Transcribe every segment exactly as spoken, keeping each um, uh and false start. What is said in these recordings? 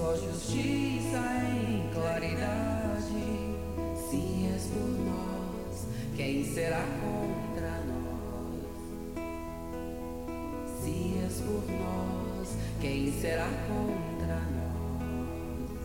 só justiça em claridade. Se és por nós, quem será contra nós? Se és por nós, quem será contra nós?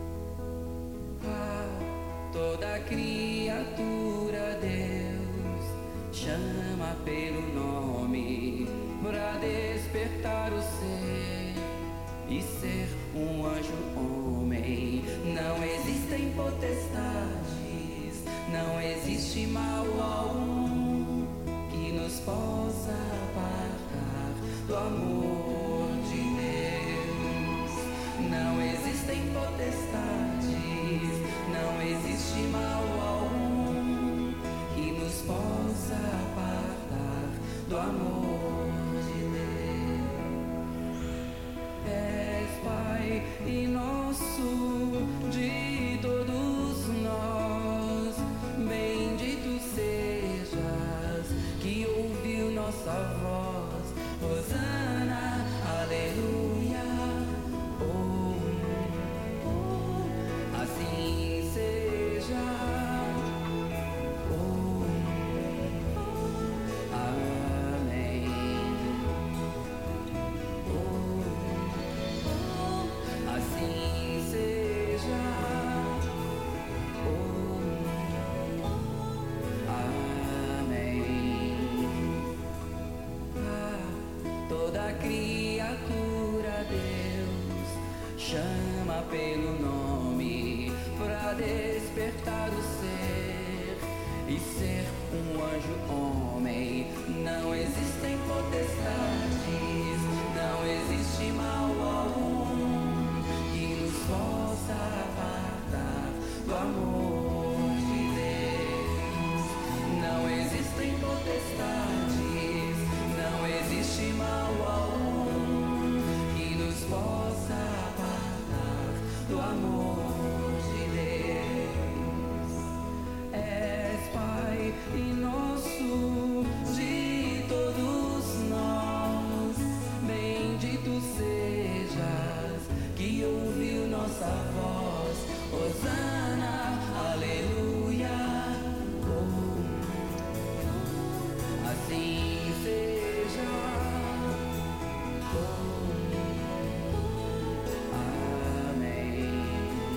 Ah, toda criatura Deus chama pelo nome pra despertar o ser e ser um anjo homem. Não existem potestades, não existe mal algum que nos possa apartar do amor de Deus. Não existem potestades, não existe mal algum que nos possa apartar do amor de Deus. És Pai e nosso de todos nós, bendito sejas que ouviu nossa voz. Hosana, aleluia. Oh, oh, assim seja. Oh, oh, amém. Oh, oh, assim seja. Oh, amém. Ah, toda criatura Deus chama pelo nome pra despertar o ser e ser um anjo homem. Não existem potestades, não existe mal algum que nos possa apartar do amor de Deus. Não existem potestades, não existe mal algum que nos possa apartar do amor de Deus. És Pai e nosso de todos nós, bendito sejas que ouviu nossa voz. Hosana, aleluia. Oh, assim seja. Oh, amém.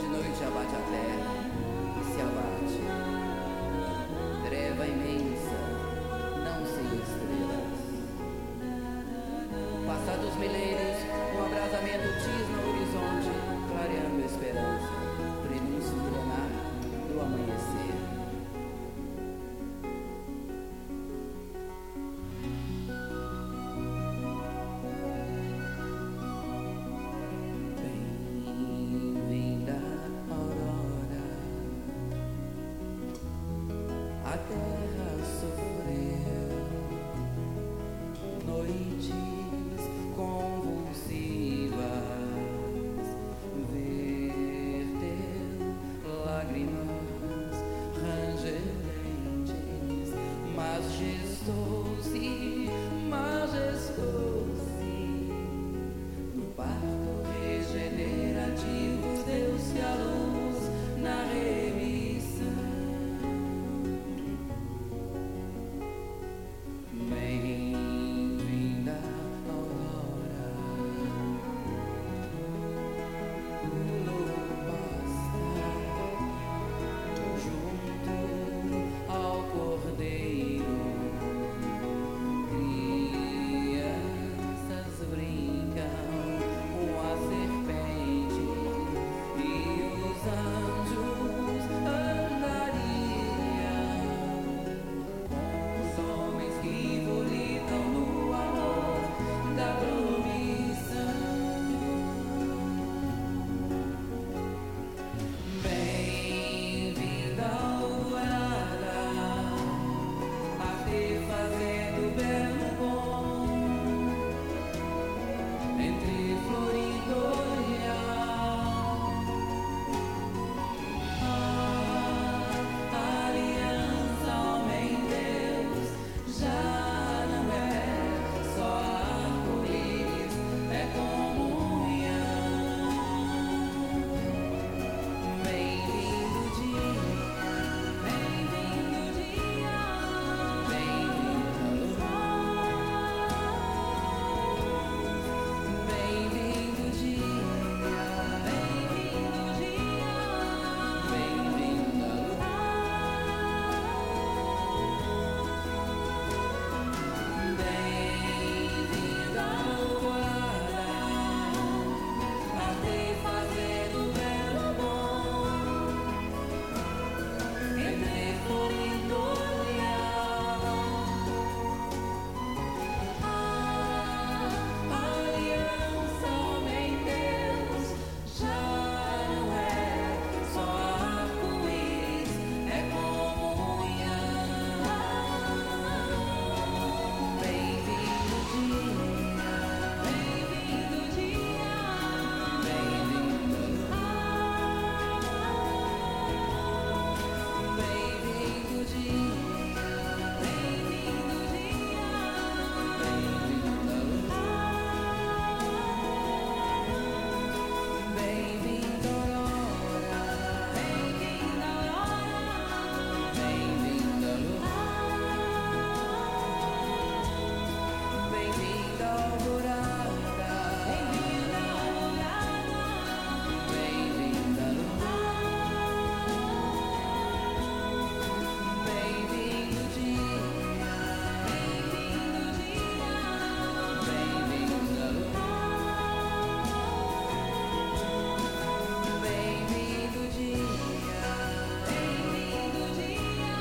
de noite abate a terra e se abate. Treva imensa, não sem estrelas. Passados milênios, um abrasamento tisna o horizonte, clareando a esperança, prenúncio milenar do amanhecer. A terra sofreu noites convulsivas, verteu lágrimas rangerentes, mas gestou-se, majestou-se no parto regenerativo, deu-se a luz na remissão. Bem-vinda, aurora, o novo pasta junto ao cordeiro. Crianças brincam com a serpente e os anjos andariam com os homens que volitam no amor da promissão. Bem-vinda, alvorada, a ter fazendo belo bom entre Floridônia. A aliança, homem-deus, já não é só arco-íris, é comunhão. Bem-vindo dia, bem-vindo dia, bem-vindo bem-vindo dia, bem-vindo dia, bem-vindo Bem-vinda, alvorada, a ter fazendo belo bom entre Floridônia. A aliança, homem-deus, já não é só arco-íris, é comunhão. Bem-vindo dia, bem-vindo dia, bem-vindo bem-vindo dia, bem-vindo dia, bem-vindo bem-vindo aurora, bem-vindo aurora, bem-vindo bem-vinda, alvorada, bem-vinda, alvorada, bem-vinda bem-vindo dia, bem-vindo dia, bem-vinda bem-vindo dia, bem-vindo dia.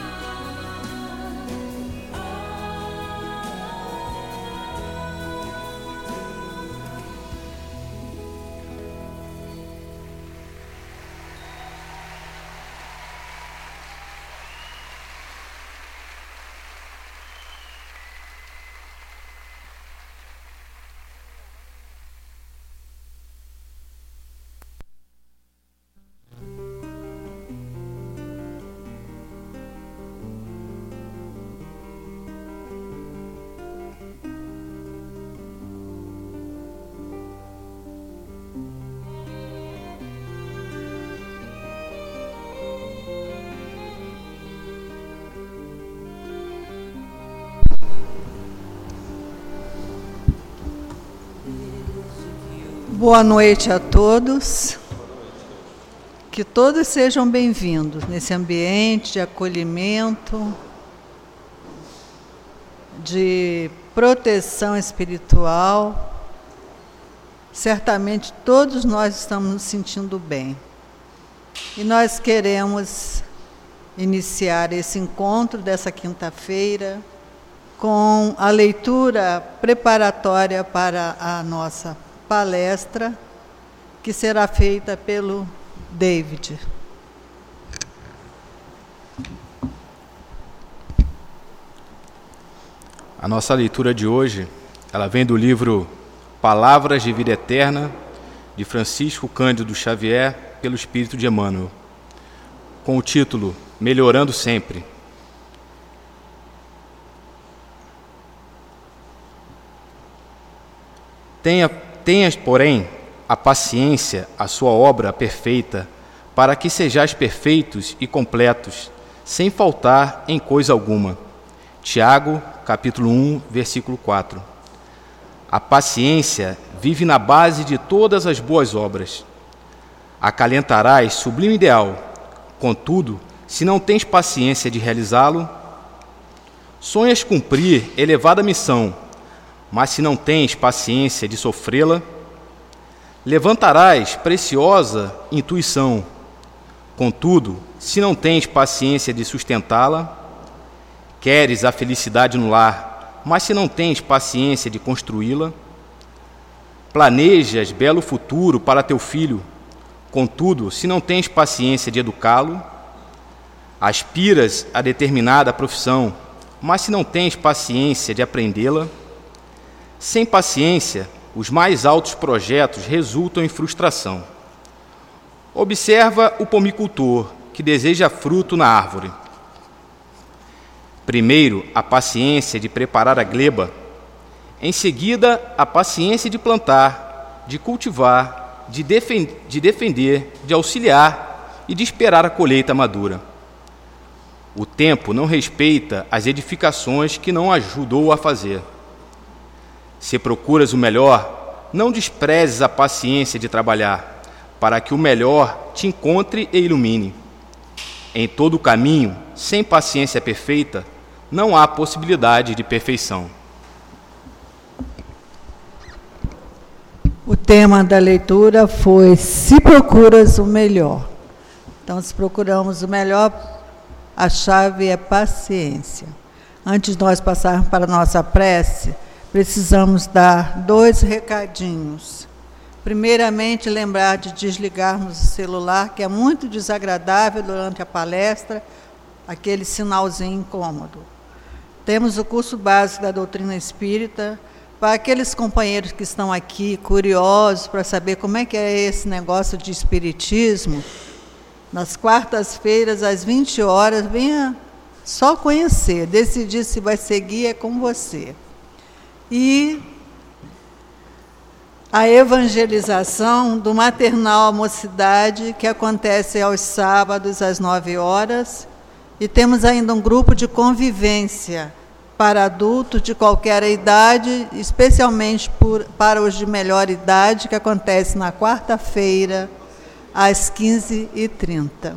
Boa noite a todos. Que todos sejam bem-vindos nesse ambiente de acolhimento, de proteção espiritual. Certamente todos nós estamos nos sentindo bem. E nós queremos iniciar esse encontro dessa quinta-feira com a leitura preparatória para a nossa palestra, que será feita pelo David. A nossa leitura de hoje, ela vem do livro Palavras de Vida Eterna, de Francisco Cândido Xavier, pelo Espírito de Emmanuel, com o título Melhorando Sempre. Tenha, tenhas, porém, a paciência, a sua obra perfeita, para que sejais perfeitos e completos, sem faltar em coisa alguma. Tiago, capítulo um, versículo quatro. A paciência vive na base de todas as boas obras. Acalentarás sublime ideal, contudo, se não tens paciência de realizá-lo, sonhas cumprir elevada missão, mas se não tens paciência de sofrê-la, levantarás preciosa intuição, contudo, se não tens paciência de sustentá-la, queres a felicidade no lar, mas se não tens paciência de construí-la, planejas belo futuro para teu filho, contudo, se não tens paciência de educá-lo, aspiras a determinada profissão, mas se não tens paciência de aprendê-la, sem paciência, os mais altos projetos resultam em frustração. Observa o pomicultor, que deseja fruto na árvore. Primeiro, a paciência de preparar a gleba. Em seguida, a paciência de plantar, de cultivar, de, defen- de defender, de auxiliar e de esperar a colheita madura. O tempo não respeita as edificações que não ajudou a fazer. Se procuras o melhor, não desprezes a paciência de trabalhar, para que o melhor te encontre e ilumine. Em todo o caminho, sem paciência perfeita, não há possibilidade de perfeição. O tema da leitura foi Se procuras o melhor. Então, se procuramos o melhor, a chave é paciência. Antes de nós passarmos para a nossa prece, precisamos dar dois recadinhos. Primeiramente, lembrar de desligarmos o celular, que é muito desagradável durante a palestra, aquele sinalzinho incômodo. Temos o curso básico da doutrina espírita, para aqueles companheiros que estão aqui, curiosos, para saber como é que é esse negócio de espiritismo, nas quartas-feiras, às vinte horas, venha só conhecer, decidir se vai seguir é com você. E a evangelização do Maternal à Mocidade, que acontece aos sábados, às nove horas, e temos ainda um grupo de convivência para adultos de qualquer idade, especialmente por, para os de melhor idade, que acontece na quarta-feira, às quinze e trinta.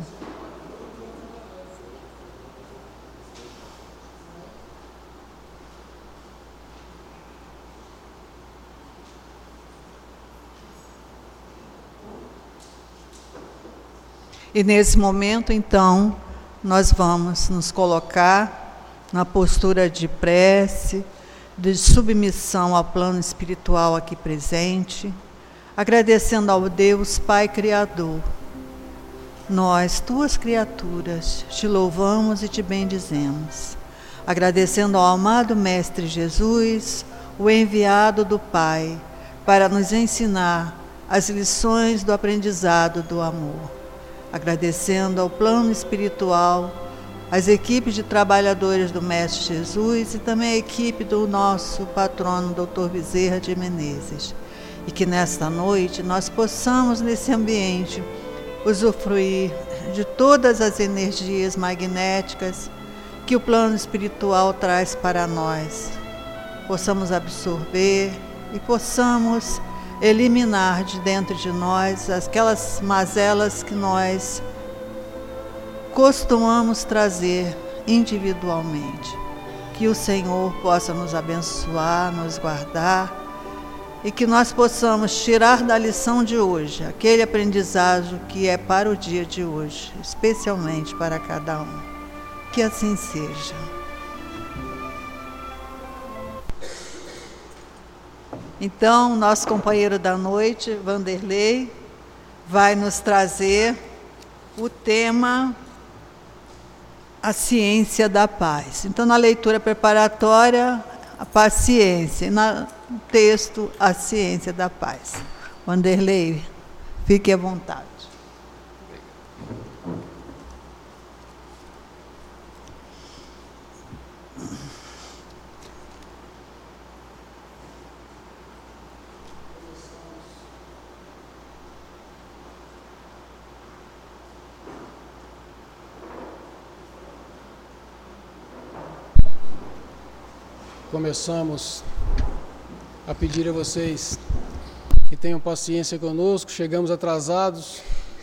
E nesse momento, então, nós vamos nos colocar na postura de prece, de submissão ao plano espiritual aqui presente, agradecendo ao Deus Pai Criador. Nós, tuas criaturas, te louvamos e te bendizemos, agradecendo ao amado Mestre Jesus, o enviado do Pai, para nos ensinar as lições do aprendizado do amor. Agradecendo ao plano espiritual, as equipes de trabalhadores do Mestre Jesus e também a equipe do nosso patrono, doutor Bezerra de Menezes. E que nesta noite nós possamos, nesse ambiente, usufruir de todas as energias magnéticas que o plano espiritual traz para nós. Possamos absorver e possamos eliminar de dentro de nós aquelas mazelas que nós costumamos trazer individualmente. Que o Senhor possa nos abençoar, nos guardar, e que nós possamos tirar da lição de hoje aquele aprendizado que é para o dia de hoje, especialmente para cada um. Que assim seja. Então, nosso companheiro da noite, Vanderlei, vai nos trazer o tema A Ciência da Paz. Então, na leitura preparatória, a paciência, e no texto, a ciência da paz. Vanderlei, fique à vontade. Começamos a pedir a vocês que tenham paciência conosco. Chegamos atrasados,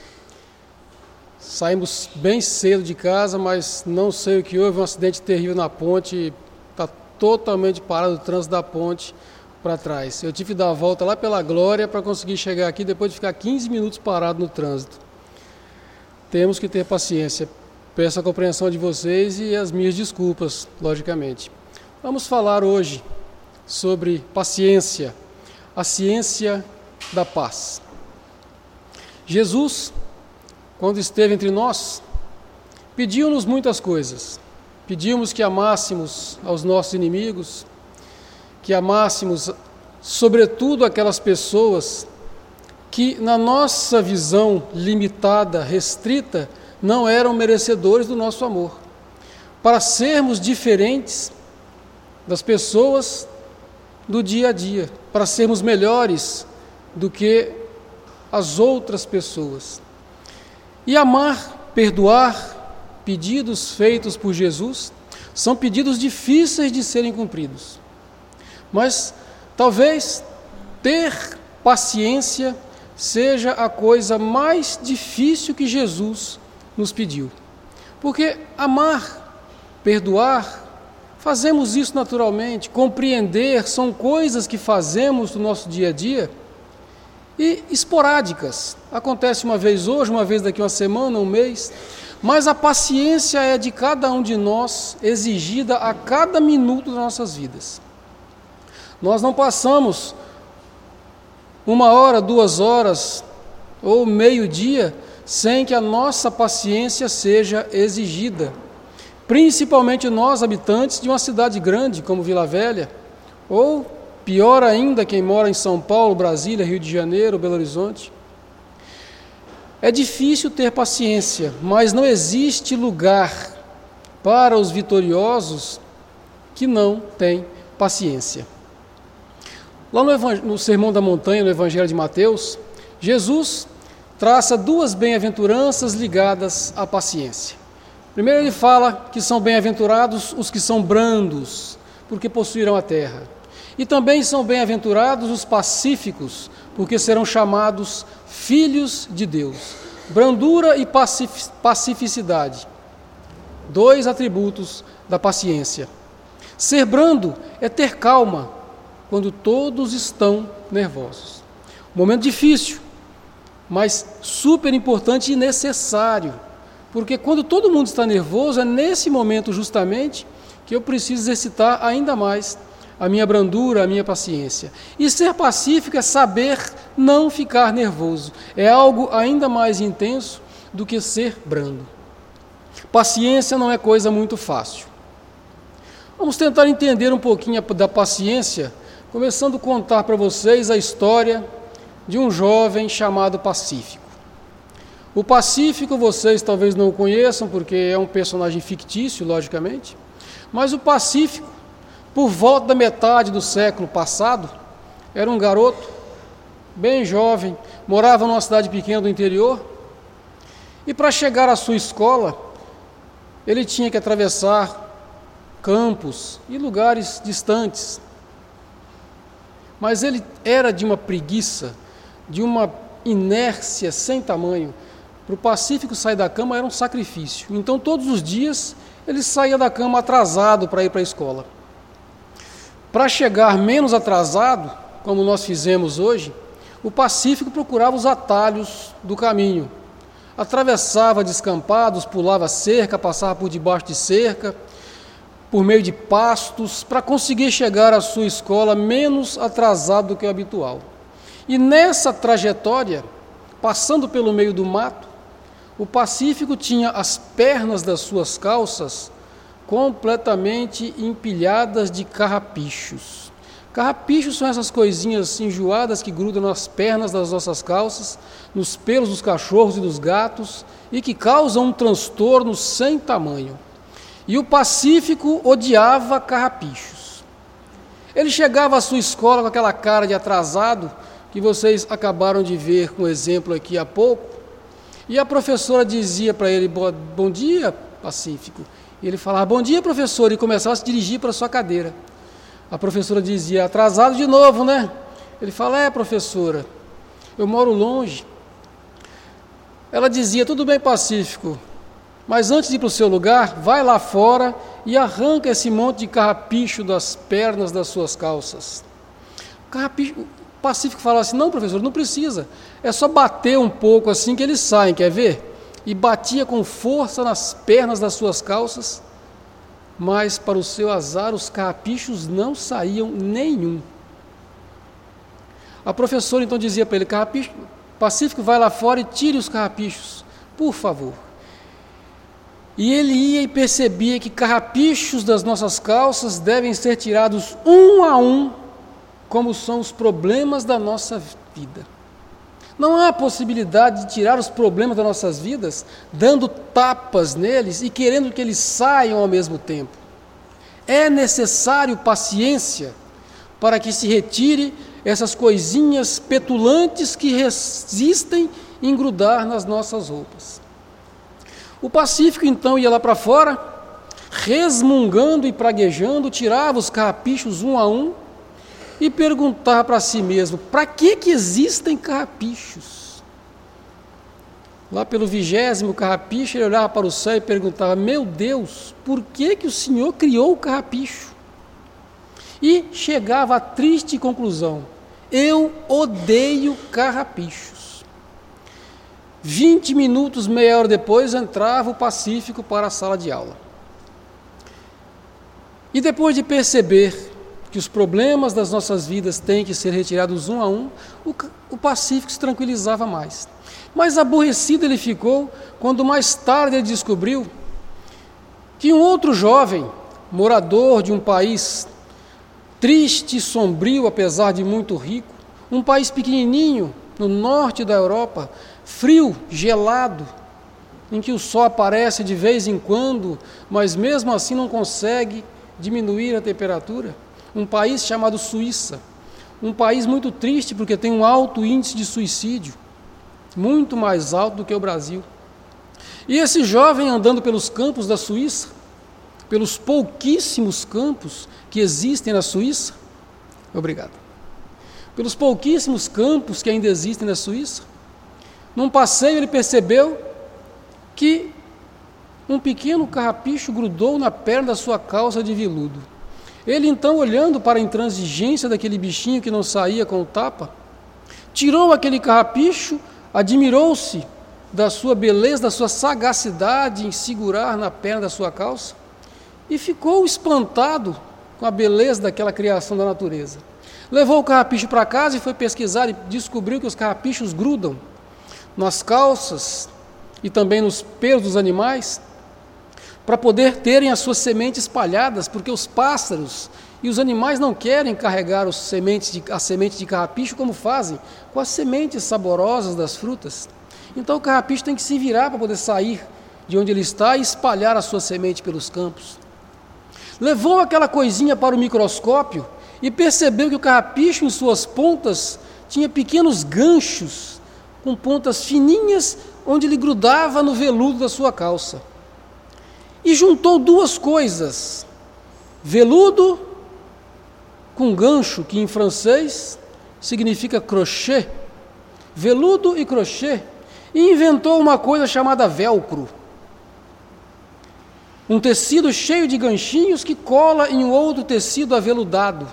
saímos bem cedo de casa, mas não sei o que houve, um acidente terrível na ponte, está totalmente parado o trânsito da ponte para trás. Eu tive que dar a volta lá pela Glória para conseguir chegar aqui, depois de ficar quinze minutos parado no trânsito. Temos que ter paciência. Peço a compreensão de vocês e as minhas desculpas, logicamente. Vamos falar hoje sobre paciência, a ciência da paz. Jesus, quando esteve entre nós, pediu-nos muitas coisas. Pedimos que amássemos aos nossos inimigos, que amássemos, sobretudo, aquelas pessoas que, na nossa visão limitada, restrita, não eram merecedores do nosso amor. Para sermos diferentes das pessoas do dia a dia, para sermos melhores do que as outras pessoas. E amar, perdoar, pedidos feitos por Jesus, são pedidos difíceis de serem cumpridos. Mas talvez ter paciência seja a coisa mais difícil que Jesus nos pediu. Porque amar, perdoar, fazemos isso naturalmente. Compreender são coisas que fazemos no nosso dia a dia e esporádicas. Acontece uma vez hoje, uma vez daqui a uma semana, um mês. Mas a paciência é de cada um de nós, exigida a cada minuto das nossas vidas. Nós não passamos uma hora, duas horas ou meio-dia sem que a nossa paciência seja exigida. Principalmente nós, habitantes de uma cidade grande como Vila Velha, ou pior ainda, quem mora em São Paulo, Brasília, Rio de Janeiro, Belo Horizonte. É difícil ter paciência, mas não existe lugar para os vitoriosos que não têm paciência. Lá no, Evang... no Sermão da Montanha, no Evangelho de Mateus, Jesus traça duas bem-aventuranças ligadas à paciência. Primeiro ele fala que são bem-aventurados os que são brandos, porque possuirão a terra. E também são bem-aventurados os pacíficos, porque serão chamados filhos de Deus. Brandura e pacif- pacificidade, dois atributos da paciência. Ser brando é ter calma quando todos estão nervosos. Um momento difícil, mas super importante e necessário. Porque quando todo mundo está nervoso, é nesse momento justamente que eu preciso exercitar ainda mais a minha brandura, a minha paciência. E ser pacífico é saber não ficar nervoso. É algo ainda mais intenso do que ser brando. Paciência não é coisa muito fácil. Vamos tentar entender um pouquinho da paciência, começando a contar para vocês a história de um jovem chamado Pacífico. O Pacífico vocês talvez não o conheçam, porque é um personagem fictício, logicamente, mas o Pacífico, por volta da metade do século passado, era um garoto bem jovem, morava numa cidade pequena do interior, e para chegar à sua escola, ele tinha que atravessar campos e lugares distantes. mas ele era de uma preguiça, de uma inércia sem tamanho. Para o Pacífico sair da cama era um sacrifício. Então todos os dias ele saía da cama atrasado para ir para a escola. Para chegar menos atrasado, como nós fizemos hoje, o Pacífico procurava os atalhos do caminho. Atravessava descampados, pulava cerca, passava por debaixo de cerca, por meio de pastos, para conseguir chegar à sua escola menos atrasado do que o habitual. E nessa trajetória, passando pelo meio do mato, o Pacífico tinha as pernas das suas calças completamente empilhadas de carrapichos. Carrapichos são essas coisinhas enjoadas que grudam nas pernas das nossas calças, nos pelos dos cachorros e dos gatos, e que causam um transtorno sem tamanho. E o Pacífico odiava carrapichos. Ele chegava à sua escola com aquela cara de atrasado, que vocês acabaram de ver com o exemplo aqui há pouco, e a professora dizia para ele, bom dia, Pacífico. E ele falava, bom dia, professor, e começava a se dirigir para a sua cadeira. A professora dizia, atrasado de novo, né? Ele fala, é, professora, eu moro longe. Ela dizia, tudo bem, Pacífico, mas antes de ir para o seu lugar, vai lá fora e arranca esse monte de carrapicho das pernas das suas calças. Carrapicho, o Pacífico falava assim, não, professor, não precisa, é só bater um pouco assim que eles saem, quer ver? E batia com força nas pernas das suas calças, mas, para o seu azar, os carrapichos não saíam nenhum. A professora então dizia para ele, carrapicho, Pacífico, vai lá fora e tire os carrapichos, por favor. E ele ia e percebia que carrapichos das nossas calças devem ser tirados um a um, como são os problemas da nossa vida. Não há possibilidade de tirar os problemas das nossas vidas dando tapas neles e querendo que eles saiam ao mesmo tempo. É necessário paciência para que se retire essas coisinhas petulantes que resistem em grudar nas nossas roupas. O Pacífico então ia lá para fora, resmungando e praguejando, tirava os carrapichos um a um, e perguntar para si mesmo, para que que existem carrapichos? Lá pelo vigésimo carrapicho, ele olhava para o céu e perguntava, meu Deus, por que que o Senhor criou o carrapicho? E chegava à triste conclusão, eu odeio carrapichos. Vinte minutos, meia hora depois, entrava o Pacífico para a sala de aula. E depois de perceber que os problemas das nossas vidas têm que ser retirados um a um, o, o Pacífico se tranquilizava mais. Mas aborrecido ele ficou quando mais tarde ele descobriu que um outro jovem, morador de um país triste e sombrio, apesar de muito rico, um país pequenininho no norte da Europa, frio, gelado, em que o sol aparece de vez em quando, mas mesmo assim não consegue diminuir a temperatura, um país chamado Suíça, um país muito triste porque tem um alto índice de suicídio, muito mais alto do que o Brasil. E esse jovem andando pelos campos da Suíça, pelos pouquíssimos campos que existem na Suíça, obrigado, pelos pouquíssimos campos que ainda existem na Suíça, num passeio ele percebeu que um pequeno carrapicho grudou na perna da sua calça de veludo. Ele então, olhando para a intransigência daquele bichinho que não saía com o tapa, tirou aquele carrapicho, admirou-se da sua beleza, da sua sagacidade em segurar na perna da sua calça e ficou espantado com a beleza daquela criação da natureza. Levou o carrapicho para casa e foi pesquisar e descobriu que os carrapichos grudam nas calças e também nos pelos dos animais para poder terem as suas sementes espalhadas, porque os pássaros e os animais não querem carregar os sementes de, a semente de carrapicho como fazem com as sementes saborosas das frutas. Então o carrapicho tem que se virar para poder sair de onde ele está e espalhar a sua semente pelos campos. Levou aquela coisinha para o microscópio e percebeu que o carrapicho em suas pontas tinha pequenos ganchos com pontas fininhas onde ele grudava no veludo da sua calça. E juntou duas coisas, veludo com gancho, que em francês significa crochê, veludo e crochê, e inventou uma coisa chamada velcro. Um tecido cheio de ganchinhos que cola em um outro tecido aveludado.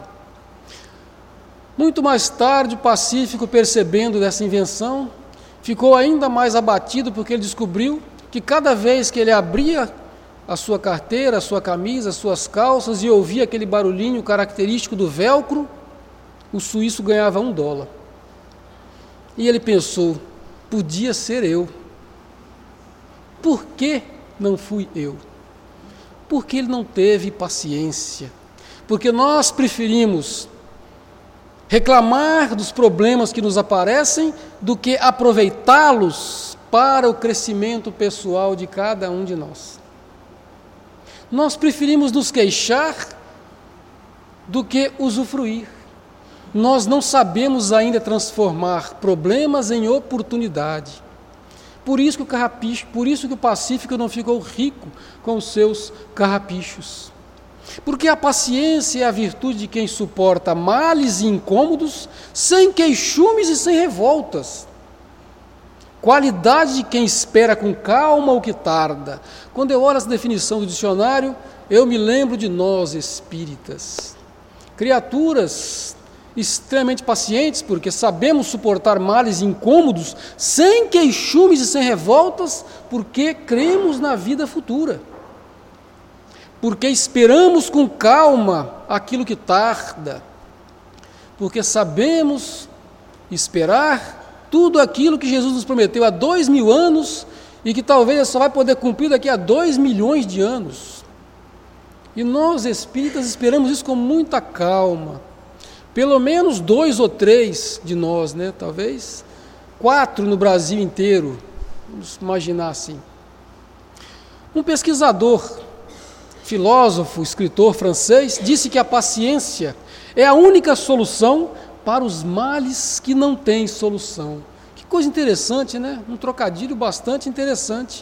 Muito mais tarde, o Pacífico, percebendo dessa invenção, ficou ainda mais abatido porque ele descobriu que cada vez que ele abria a sua carteira, a sua camisa, as suas calças e ouvia aquele barulhinho característico do velcro, o suíço ganhava um dólar. E ele pensou, podia ser eu. Por que não fui eu? Porque ele não teve paciência. Porque nós preferimos reclamar dos problemas que nos aparecem do que aproveitá-los para o crescimento pessoal de cada um de nós. Nós preferimos nos queixar do que usufruir. Nós não sabemos ainda transformar problemas em oportunidade. Por isso que o carrapicho, por isso que o Pacífico não ficou rico com os seus carrapichos. Porque a paciência é a virtude de quem suporta males e incômodos sem queixumes e sem revoltas. Qualidade de quem espera com calma o que tarda. Quando eu olho essa definição do dicionário, eu me lembro de nós espíritas. Criaturas extremamente pacientes, porque sabemos suportar males incômodos sem queixumes e sem revoltas, porque cremos na vida futura. Porque esperamos com calma aquilo que tarda. Porque sabemos esperar tudo aquilo que Jesus nos prometeu há dois mil anos e que talvez só vai poder cumprir daqui a dois milhões de anos. E nós espíritas esperamos isso com muita calma. Pelo menos dois ou três de nós, né? Talvez quatro no Brasil inteiro, vamos imaginar assim. Um pesquisador, filósofo, escritor francês, disse que a paciência é a única solução para os males que não têm solução. Que coisa interessante, né? Um trocadilho bastante interessante.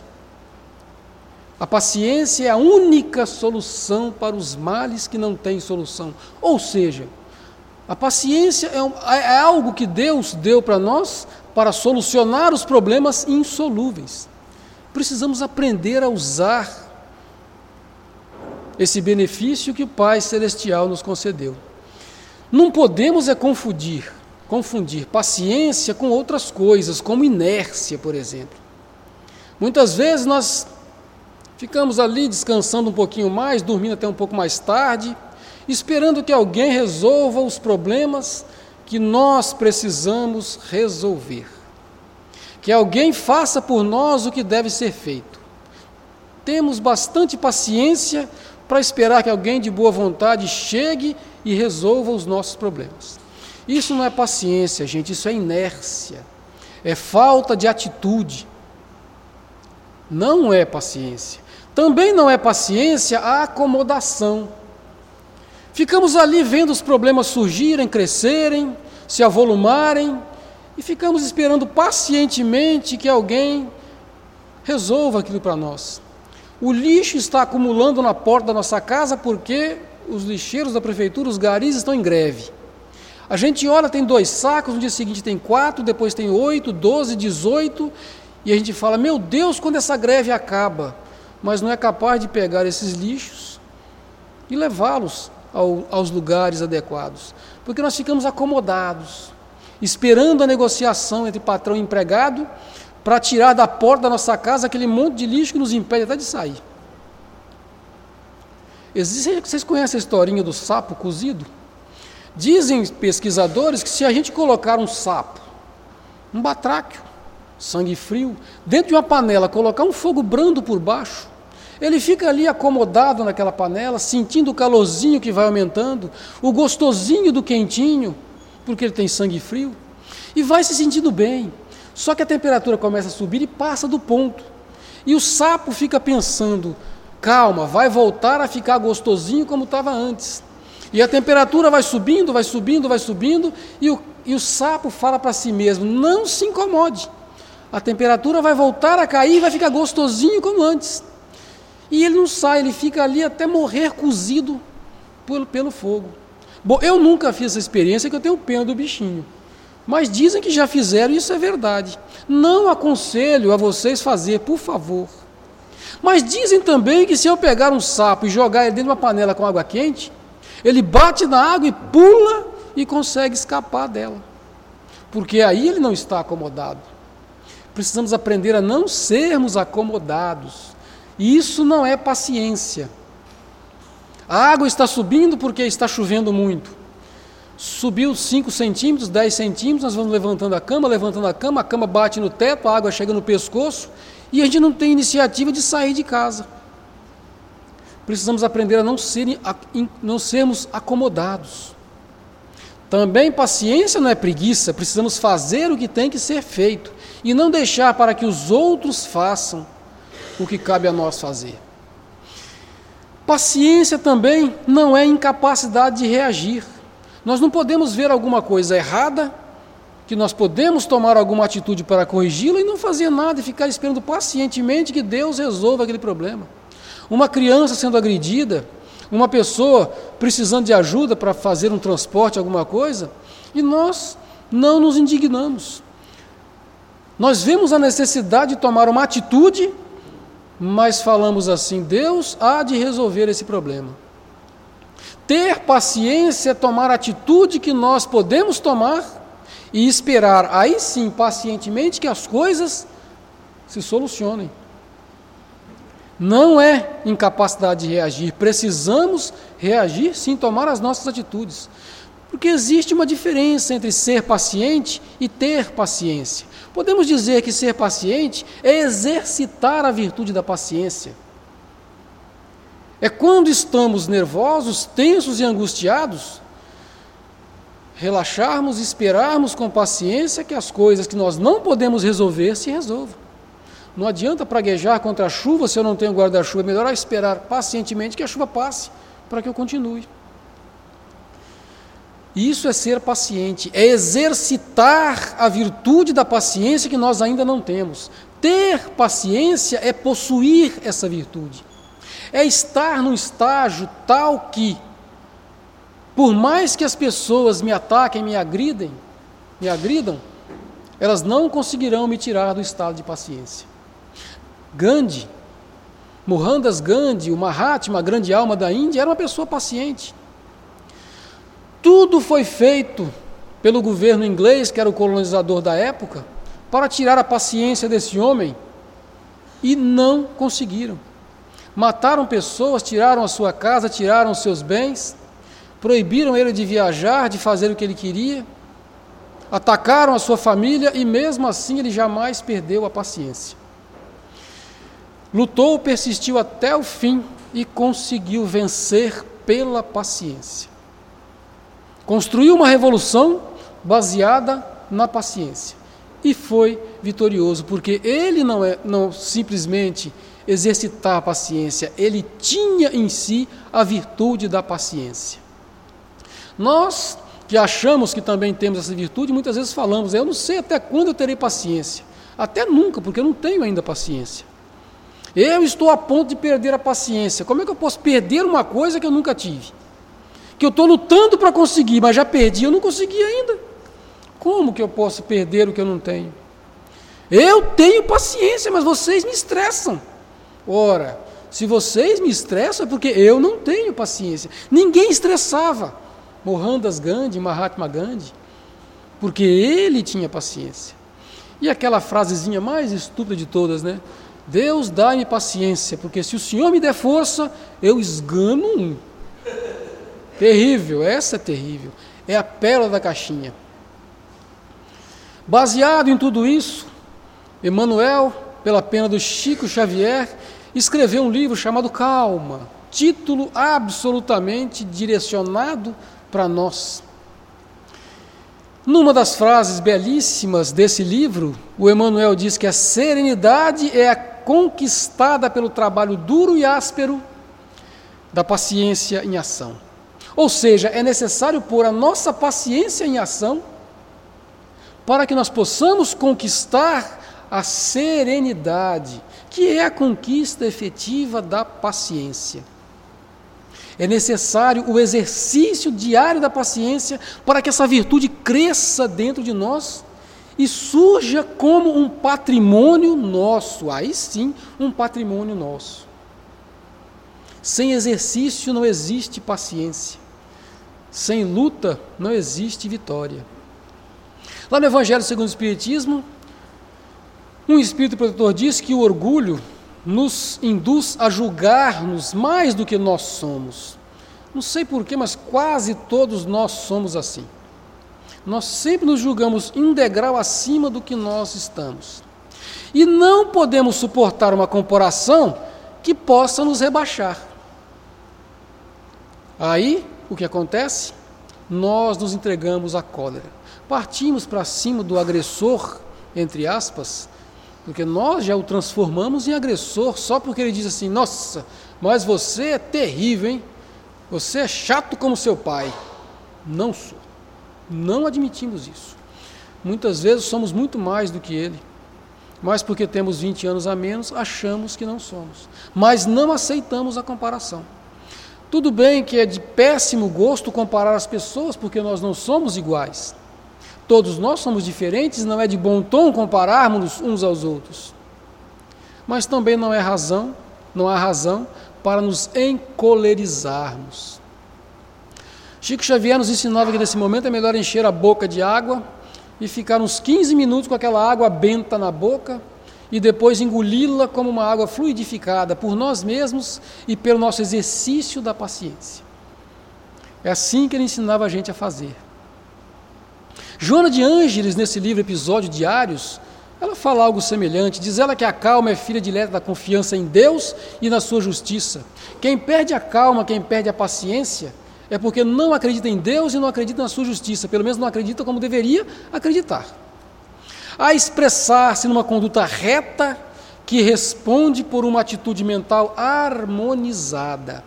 A paciência é a única solução para os males que não têm solução. Ou seja, a paciência é, um, é algo que Deus deu para nós para solucionar os problemas insolúveis. Precisamos aprender a usar esse benefício que o Pai Celestial nos concedeu. Não podemos é confundir, confundir paciência com outras coisas, como inércia, por exemplo. Muitas vezes nós ficamos ali descansando um pouquinho mais, dormindo até um pouco mais tarde, esperando que alguém resolva os problemas que nós precisamos resolver. Que alguém faça por nós o que deve ser feito. Temos bastante paciência para esperar que alguém de boa vontade chegue e resolva os nossos problemas. Isso não é paciência, gente, isso é inércia. É falta de atitude. Não é paciência. Também não é paciência a acomodação. Ficamos ali vendo os problemas surgirem, crescerem, se avolumarem, e ficamos esperando pacientemente que alguém resolva aquilo para nós. O lixo está acumulando na porta da nossa casa porque os lixeiros da prefeitura, os garis, estão em greve. A gente olha, tem dois sacos, no dia seguinte tem quatro, depois tem oito, doze, dezoito, e a gente fala, meu Deus, quando essa greve acaba? Mas não é capaz de pegar esses lixos e levá-los ao, aos lugares adequados, porque nós ficamos acomodados, esperando a negociação entre patrão e empregado, para tirar da porta da nossa casa aquele monte de lixo que nos impede até de sair. Existe, vocês conhecem a historinha do sapo cozido? Dizem pesquisadores que se a gente colocar um sapo, um batráquio, sangue frio, dentro de uma panela, colocar um fogo brando por baixo, ele fica ali acomodado naquela panela, sentindo o calorzinho que vai aumentando, o gostosinho do quentinho, porque ele tem sangue frio, e vai se sentindo bem. Só que a temperatura começa a subir e passa do ponto. E o sapo fica pensando, calma, vai voltar a ficar gostosinho como estava antes. E a temperatura vai subindo, vai subindo, vai subindo, e o, e o sapo fala para si mesmo, não se incomode. A temperatura vai voltar a cair e vai ficar gostosinho como antes. E ele não sai, ele fica ali até morrer cozido pelo, pelo fogo. Bom, eu nunca fiz essa experiência, que eu tenho pena do bichinho. Mas dizem que já fizeram, e isso é verdade. Não aconselho a vocês fazer, por favor. Mas dizem também que se eu pegar um sapo e jogar ele dentro de uma panela com água quente, ele bate na água e pula e consegue escapar dela. Porque aí ele não está acomodado. Precisamos aprender a não sermos acomodados. E isso não é paciência. A água está subindo porque está chovendo muito. Subiu cinco centímetros, dez centímetros, nós vamos levantando a cama, levantando a cama, a cama bate no teto, a água chega no pescoço e a gente não tem iniciativa de sair de casa. Precisamos aprender a não, ser, a não sermos acomodados. Também paciência não é preguiça, precisamos fazer o que tem que ser feito e não deixar para que os outros façam o que cabe a nós fazer. Paciência também não é incapacidade de reagir. Nós não podemos ver alguma coisa errada, que nós podemos tomar alguma atitude para corrigi-la e não fazer nada e ficar esperando pacientemente que Deus resolva aquele problema. Uma criança sendo agredida, uma pessoa precisando de ajuda para fazer um transporte, alguma coisa, e nós não nos indignamos. Nós vemos a necessidade de tomar uma atitude, mas falamos assim: Deus há de resolver esse problema. Ter paciência é tomar a atitude que nós podemos tomar e esperar, aí sim, pacientemente, que as coisas se solucionem. Não é incapacidade de reagir, precisamos reagir sim, tomar as nossas atitudes. Porque existe uma diferença entre ser paciente e ter paciência. Podemos dizer que ser paciente é exercitar a virtude da paciência. É quando estamos nervosos, tensos e angustiados, relaxarmos e esperarmos com paciência que as coisas que nós não podemos resolver se resolvam. Não adianta praguejar contra a chuva se eu não tenho guarda-chuva, é melhor esperar pacientemente que a chuva passe para que eu continue. Isso é ser paciente, é exercitar a virtude da paciência que nós ainda não temos. Ter paciência é possuir essa virtude. É estar num estágio tal que, por mais que as pessoas me ataquem, me agridem, me agridam, elas não conseguirão me tirar do estado de paciência. Gandhi, Mohandas Gandhi, o Mahatma, a grande alma da Índia, era uma pessoa paciente. Tudo foi feito pelo governo inglês, que era o colonizador da época, para tirar a paciência desse homem, e não conseguiram. Mataram pessoas, tiraram a sua casa, tiraram os seus bens, proibiram ele de viajar, de fazer o que ele queria, atacaram a sua família e mesmo assim ele jamais perdeu a paciência. Lutou, persistiu até o fim e conseguiu vencer pela paciência. Construiu uma revolução baseada na paciência e foi vitorioso, porque ele não, é, não simplesmente exercitar a paciência, ele tinha em si a virtude da paciência. Nós que achamos que também temos essa virtude, muitas vezes falamos: eu não sei até quando eu terei paciência. Até nunca, porque eu não tenho ainda paciência. Eu estou a ponto de perder a paciência. Como é que eu posso perder uma coisa que eu nunca tive? Que eu estou lutando para conseguir, mas já perdi, eu não consegui ainda. Como que eu posso perder o que eu não tenho? Eu tenho paciência, mas vocês me estressam. Ora, se vocês me estressam é porque eu não tenho paciência. Ninguém estressava Mohandas Gandhi, Mahatma Gandhi, porque ele tinha paciência. E aquela frasezinha mais estúpida de todas, né? Deus dá-me paciência, porque se o Senhor me der força, eu esgano um. Terrível, essa é terrível. É a pérola da caixinha. Baseado em tudo isso, Emmanuel, pela pena do Chico Xavier, escreveu um livro chamado Calma, título absolutamente direcionado para nós. Numa das frases belíssimas desse livro, o Emmanuel diz que a serenidade é a conquistada pelo trabalho duro e áspero da paciência em ação. Ou seja, é necessário pôr a nossa paciência em ação para que nós possamos conquistar a serenidade, que é a conquista efetiva da paciência. É necessário o exercício diário da paciência para que essa virtude cresça dentro de nós e surja como um patrimônio nosso. Aí sim, um patrimônio nosso. Sem exercício não existe paciência. Sem luta não existe vitória. Lá no Evangelho segundo o Espiritismo, um espírito protetor diz que o orgulho nos induz a julgar-nos mais do que nós somos. Não sei porquê, mas quase todos nós somos assim. Nós sempre nos julgamos um degrau acima do que nós estamos. E não podemos suportar uma comparação que possa nos rebaixar. Aí, o que acontece? Nós nos entregamos à cólera. Partimos para cima do agressor, entre aspas, porque nós já o transformamos em agressor só porque ele diz assim: nossa, mas você é terrível, hein? Você é chato como seu pai. Não sou. Não admitimos isso. Muitas vezes somos muito mais do que ele, mas porque temos vinte anos a menos, achamos que não somos. Mas não aceitamos a comparação. Tudo bem que é de péssimo gosto comparar as pessoas, porque nós não somos iguais. Todos nós somos diferentes, não é de bom tom compararmos uns aos outros. Mas também não é razão, não há razão para nos encolerizarmos. Chico Xavier nos ensinava que nesse momento é melhor encher a boca de água e ficar uns quinze minutos com aquela água benta na boca e depois engoli-la como uma água fluidificada por nós mesmos e pelo nosso exercício da paciência. É assim que ele ensinava a gente a fazer. Joana de Ângeles, nesse livro Episódios Diários, ela fala algo semelhante. Diz ela que a calma é filha dileta da confiança em Deus e na sua justiça. Quem perde a calma, quem perde a paciência, é porque não acredita em Deus e não acredita na sua justiça, pelo menos não acredita como deveria acreditar. A expressar-se numa conduta reta que responde por uma atitude mental harmonizada.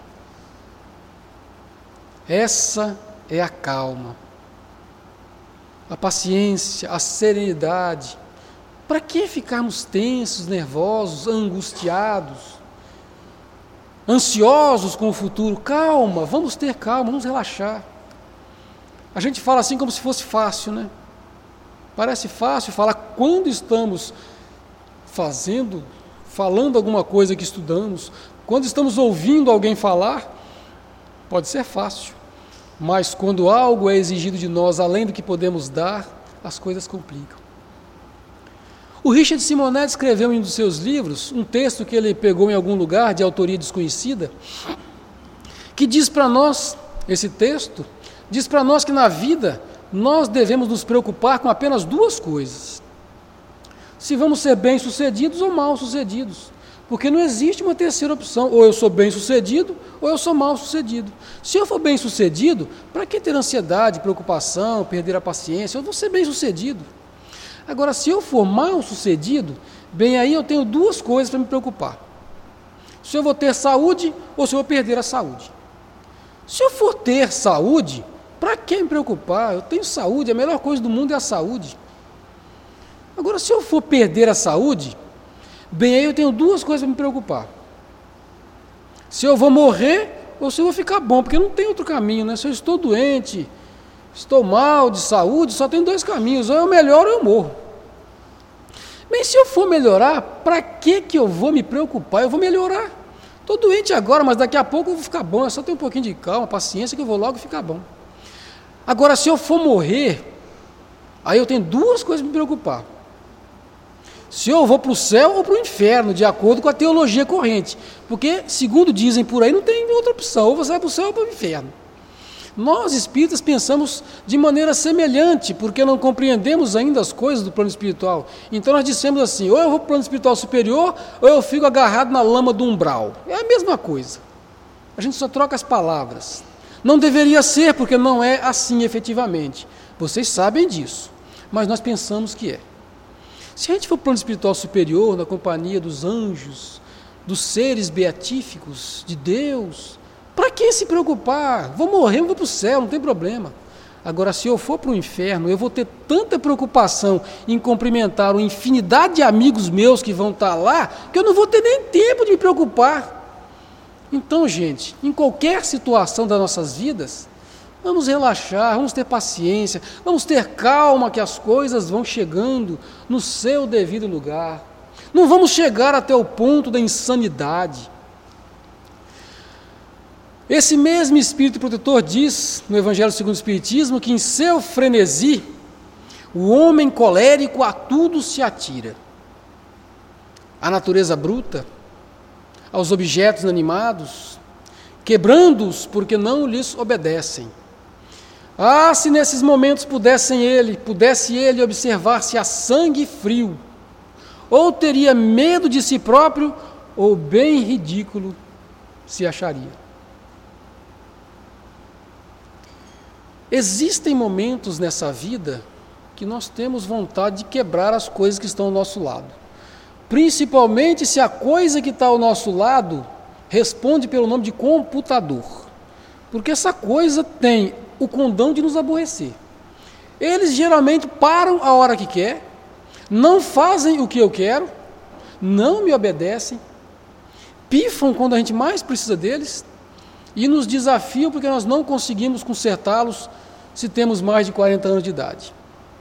Essa é a calma. A paciência, a serenidade. Para que ficarmos tensos, nervosos, angustiados, ansiosos com o futuro? Calma, vamos ter calma, vamos relaxar. A gente fala assim como se fosse fácil, né? Parece fácil falar quando estamos fazendo, falando alguma coisa que estudamos, quando estamos ouvindo alguém falar, pode ser fácil. Mas quando algo é exigido de nós além do que podemos dar, as coisas complicam. O Richard Simonet escreveu em um dos seus livros um texto que ele pegou em algum lugar de autoria desconhecida, que diz para nós, esse texto, diz para nós que na vida nós devemos nos preocupar com apenas duas coisas: se vamos ser bem-sucedidos ou mal-sucedidos. Porque não existe uma terceira opção: ou eu sou bem-sucedido ou eu sou mal-sucedido. Se eu for bem-sucedido, para que ter ansiedade, preocupação, perder a paciência? Eu vou ser bem-sucedido. Agora, se eu for mal-sucedido, bem, aí eu tenho duas coisas para me preocupar: se eu vou ter saúde ou se eu vou perder a saúde. Se eu for ter saúde, para que me preocupar? Eu tenho saúde, a melhor coisa do mundo é a saúde. Agora, se eu for perder a saúde, bem, aí eu tenho duas coisas para me preocupar: se eu vou morrer ou se eu vou ficar bom, porque não tem outro caminho, né? Se eu estou doente, estou mal de saúde, só tem dois caminhos: ou eu melhoro ou eu morro. Bem, se eu for melhorar, para que que eu vou me preocupar? Eu vou melhorar. Estou doente agora, mas daqui a pouco eu vou ficar bom. É só ter um pouquinho de calma, paciência, que eu vou logo ficar bom. Agora, se eu for morrer, aí eu tenho duas coisas para me preocupar: se eu vou para o céu ou para o inferno, de acordo com a teologia corrente. Porque, segundo dizem por aí, não tem outra opção: ou você vai para o céu ou para o inferno. Nós, espíritas, pensamos de maneira semelhante, porque não compreendemos ainda as coisas do plano espiritual. Então nós dissemos assim: ou eu vou para o plano espiritual superior, ou eu fico agarrado na lama do umbral. É a mesma coisa. A gente só troca as palavras. Não deveria ser, porque não é assim efetivamente. Vocês sabem disso, mas nós pensamos que é. Se a gente for para o plano espiritual superior, na companhia dos anjos, dos seres beatíficos, de Deus, para que se preocupar? Vou morrer, eu vou para o céu, não tem problema. Agora, se eu for para o inferno, eu vou ter tanta preocupação em cumprimentar uma infinidade de amigos meus que vão estar lá, que eu não vou ter nem tempo de me preocupar. Então, gente, em qualquer situação das nossas vidas, vamos relaxar, vamos ter paciência, vamos ter calma que as coisas vão chegando no seu devido lugar. Não vamos chegar até o ponto da insanidade. Esse mesmo Espírito protetor diz no Evangelho segundo o Espiritismo que em seu frenesi, o homem colérico a tudo se atira. À natureza bruta, aos objetos inanimados, quebrando-os porque não lhes obedecem. Ah, se nesses momentos pudessem ele, pudesse ele observar-se a sangue frio, ou teria medo de si próprio, ou bem ridículo se acharia. Existem momentos nessa vida que nós temos vontade de quebrar as coisas que estão ao nosso lado. Principalmente se a coisa que está ao nosso lado responde pelo nome de computador. Porque essa coisa tem o condão de nos aborrecer. Eles geralmente param a hora que quer, não fazem o que eu quero, não me obedecem, pifam quando a gente mais precisa deles e nos desafiam porque nós não conseguimos consertá-los se temos mais de quarenta anos de idade.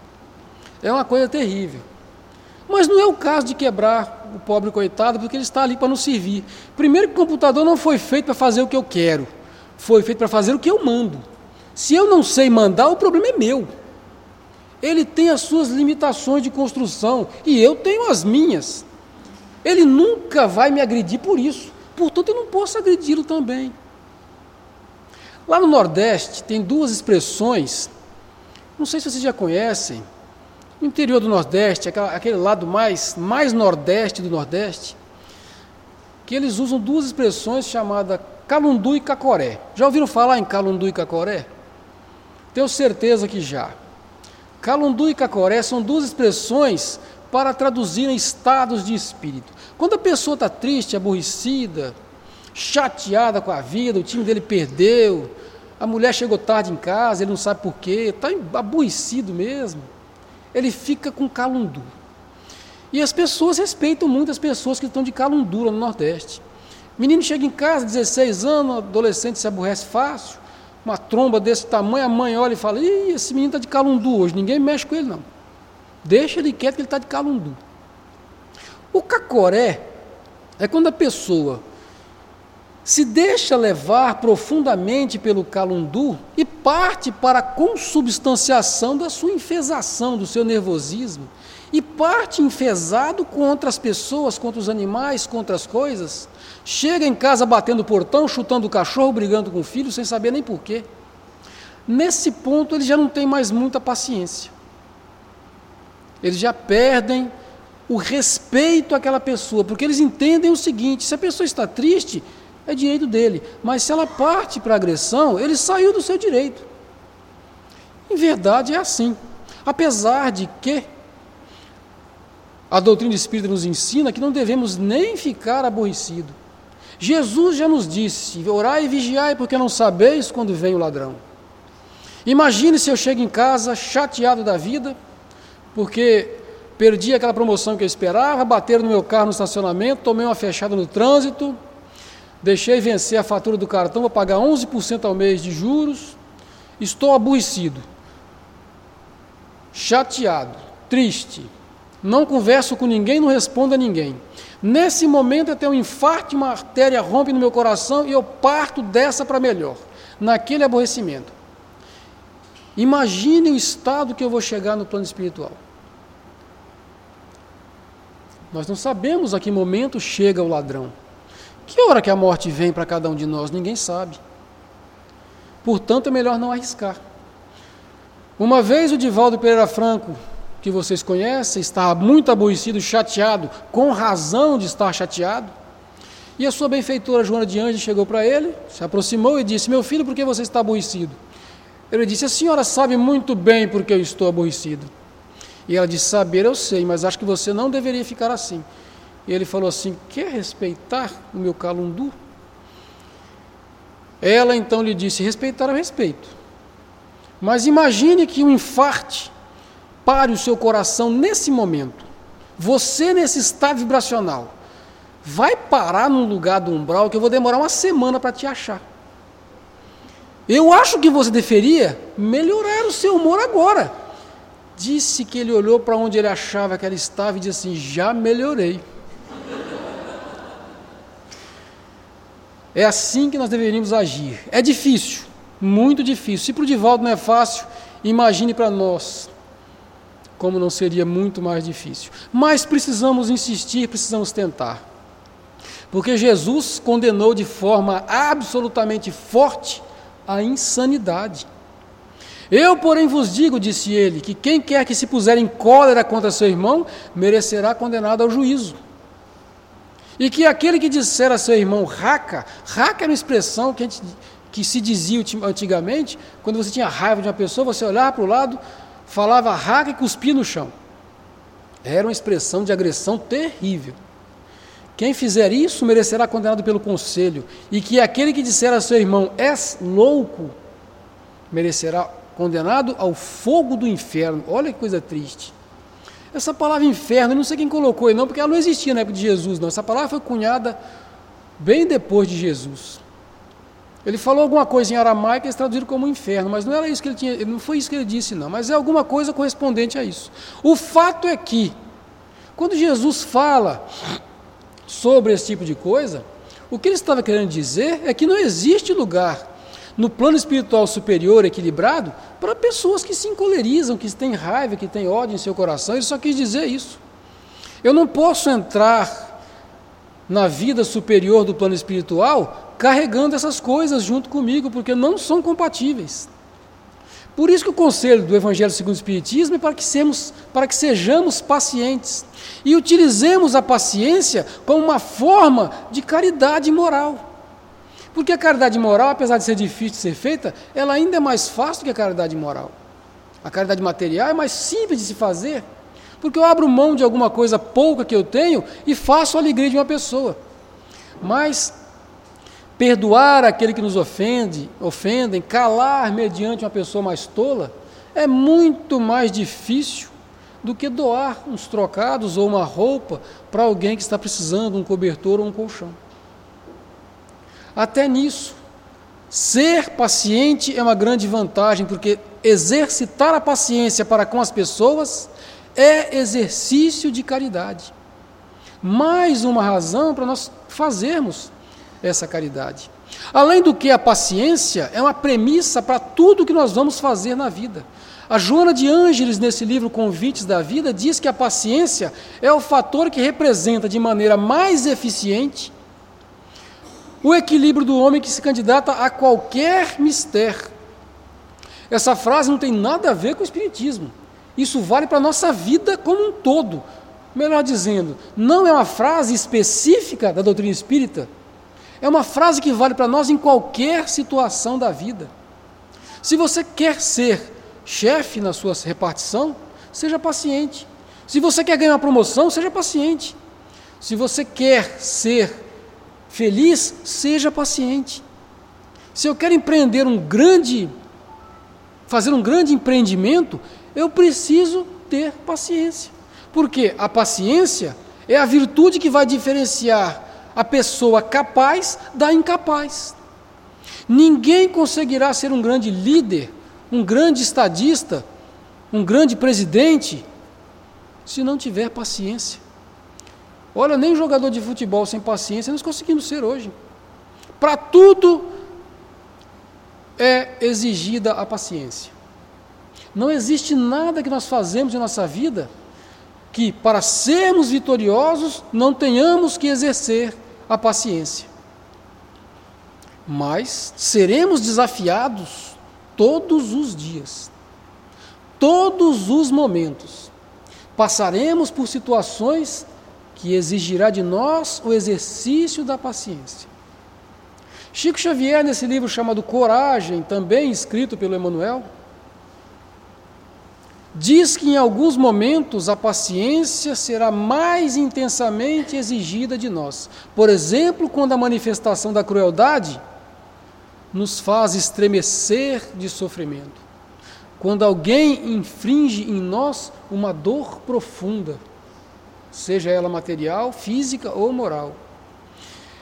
É uma coisa terrível. Mas não é o caso de quebrar o pobre coitado, porque ele está ali para nos servir. Primeiro que o computador não foi feito para fazer o que eu quero, foi feito para fazer o que eu mando. Se eu não sei mandar, o problema é meu. Ele tem as suas limitações de construção e eu tenho as minhas. Ele nunca vai me agredir por isso, portanto eu não posso agredi-lo também. Lá no Nordeste tem duas expressões, não sei se vocês já conhecem, no interior do Nordeste, aquele lado mais, mais nordeste do Nordeste, que eles usam duas expressões chamadas calundu e cacoré. Já ouviram falar em calundu e cacoré? Tenho certeza que já. Calundu e cacoré são duas expressões para traduzir em estados de espírito. Quando a pessoa está triste, aborrecida, chateada com a vida, o time dele perdeu, a mulher chegou tarde em casa, ele não sabe por quê, está aborrecido mesmo, ele fica com calundu. E as pessoas respeitam muito as pessoas que estão de calundura no Nordeste. Menino chega em casa, dezesseis anos, adolescente se aborrece fácil, uma tromba desse tamanho, a mãe olha e fala, ih, esse menino está de calundu hoje, ninguém mexe com ele não. Deixa ele quieto que ele está de calundu. O cacoré é quando a pessoa se deixa levar profundamente pelo calundu e parte para a consubstanciação da sua enfesação, do seu nervosismo, e parte enfesado contra as pessoas, contra os animais, contra as coisas, chega em casa batendo o portão, chutando o cachorro, brigando com o filho, sem saber nem porquê. Nesse ponto, eles já não têm mais muita paciência. Eles já perdem o respeito àquela pessoa, porque eles entendem o seguinte, se a pessoa está triste, é direito dele, mas se ela parte para a agressão, ele saiu do seu direito. Em verdade, é assim. Apesar de que a doutrina espírita nos ensina que não devemos nem ficar aborrecidos. Jesus já nos disse, orai e vigiai, porque não sabeis quando vem o ladrão. Imagine se eu chego em casa chateado da vida, porque perdi aquela promoção que eu esperava, bateram no meu carro no estacionamento, tomei uma fechada no trânsito, deixei vencer a fatura do cartão, vou pagar onze por cento ao mês de juros, estou aborrecido, chateado, triste, não converso com ninguém, não respondo a ninguém. Nesse momento eu tenho um infarto, uma artéria rompe no meu coração e eu parto dessa para melhor, naquele aborrecimento. Imagine o estado que eu vou chegar no plano espiritual. Nós não sabemos a que momento chega o ladrão. Que hora que a morte vem para cada um de nós? Ninguém sabe. Portanto, é melhor não arriscar. Uma vez o Divaldo Pereira Franco, que vocês conhecem, estava muito aborrecido, chateado, com razão de estar chateado, e a sua benfeitora Joana de Anjos chegou para ele, se aproximou e disse, meu filho, por que você está aborrecido? Ele disse, a senhora sabe muito bem por que eu estou aborrecido. E ela disse, saber eu sei, mas acho que você não deveria ficar assim. E ele falou assim, quer respeitar o meu calundu? Ela então lhe disse, respeitar eu respeito. Mas imagine que um infarte pare o seu coração nesse momento. Você nesse estado vibracional. vai parar num lugar do umbral que eu vou demorar uma semana para te achar. Eu acho que você deveria melhorar o seu humor agora. Disse que ele olhou para onde ele achava que ela estava e disse assim: já melhorei. É assim que nós deveríamos agir. É difícil, muito difícil. Se para o Divaldo não é fácil, imagine para nós como não seria muito mais difícil. Mas precisamos insistir, precisamos tentar. Porque Jesus condenou de forma absolutamente forte a insanidade. Eu, porém, vos digo, disse ele, que quem quer que se puser em cólera contra seu irmão, merecerá condenado ao juízo. E que aquele que disser a seu irmão raca, raca era uma expressão que, a gente, que se dizia antigamente, quando você tinha raiva de uma pessoa, você olhava para o lado, falava raca e cuspia no chão. Era uma expressão de agressão terrível. Quem fizer isso merecerá condenado pelo conselho, e que aquele que disser a seu irmão és louco, merecerá condenado ao fogo do inferno. Olha que coisa triste. Essa palavra inferno, eu não sei quem colocou aí não, porque ela não existia na época de Jesus, não. Essa palavra foi cunhada bem depois de Jesus. Ele falou alguma coisa em aramaico e eles traduziram como inferno, mas não era isso que ele tinha, não foi isso que ele disse não, mas é alguma coisa correspondente a isso. O fato é que, quando Jesus fala sobre esse tipo de coisa, o que ele estava querendo dizer é que não existe lugar no plano espiritual superior, equilibrado, para pessoas que se encolerizam, que têm raiva, que têm ódio em seu coração. Ele só quis dizer isso. Eu não posso entrar na vida superior do plano espiritual carregando essas coisas junto comigo, porque não são compatíveis. Por isso que o conselho do Evangelho segundo o Espiritismo é para que, sejamos, para que sejamos pacientes e utilizemos a paciência como uma forma de caridade moral. Porque a caridade moral, apesar de ser difícil de ser feita, ela ainda é mais fácil do que a caridade moral. A caridade material é mais simples de se fazer, porque eu abro mão de alguma coisa pouca que eu tenho e faço a alegria de uma pessoa. Mas perdoar aquele que nos ofende, ofendem, calar mediante uma pessoa mais tola, é muito mais difícil do que doar uns trocados ou uma roupa para alguém que está precisando de um cobertor ou um colchão. Até nisso, ser paciente é uma grande vantagem, porque exercitar a paciência para com as pessoas é exercício de caridade. Mais uma razão para nós fazermos essa caridade. Além do que, a paciência é uma premissa para tudo que nós vamos fazer na vida. A Joana de Ângeles, nesse livro Convites da Vida, diz que a paciência é o fator que representa de maneira mais eficiente o equilíbrio do homem que se candidata a qualquer mistério. Essa frase não tem nada a ver com o Espiritismo. Isso vale para a nossa vida como um todo. Melhor dizendo, não é uma frase específica da doutrina espírita, é uma frase que vale para nós em qualquer situação da vida. Se você quer ser chefe na sua repartição, seja paciente. Se você quer ganhar uma promoção, seja paciente. Se você quer ser feliz, seja paciente. Se eu quero empreender um grande, fazer um grande empreendimento, eu preciso ter paciência. Porque a paciência é a virtude que vai diferenciar a pessoa capaz da incapaz. Ninguém conseguirá ser um grande líder, um grande estadista, um grande presidente, se não tiver paciência. Olha, nem jogador de futebol sem paciência nós conseguimos ser hoje. Para tudo é exigida a paciência. Não existe nada que nós fazemos em nossa vida que, para sermos vitoriosos, não tenhamos que exercer a paciência. Mas seremos desafiados todos os dias, todos os momentos. Passaremos por situações que exigirá de nós o exercício da paciência. Chico Xavier, nesse livro chamado Coragem, também escrito pelo Emmanuel, diz que em alguns momentos a paciência será mais intensamente exigida de nós. Por exemplo, quando a manifestação da crueldade nos faz estremecer de sofrimento. Quando alguém infringe em nós uma dor profunda, seja ela material, física ou moral.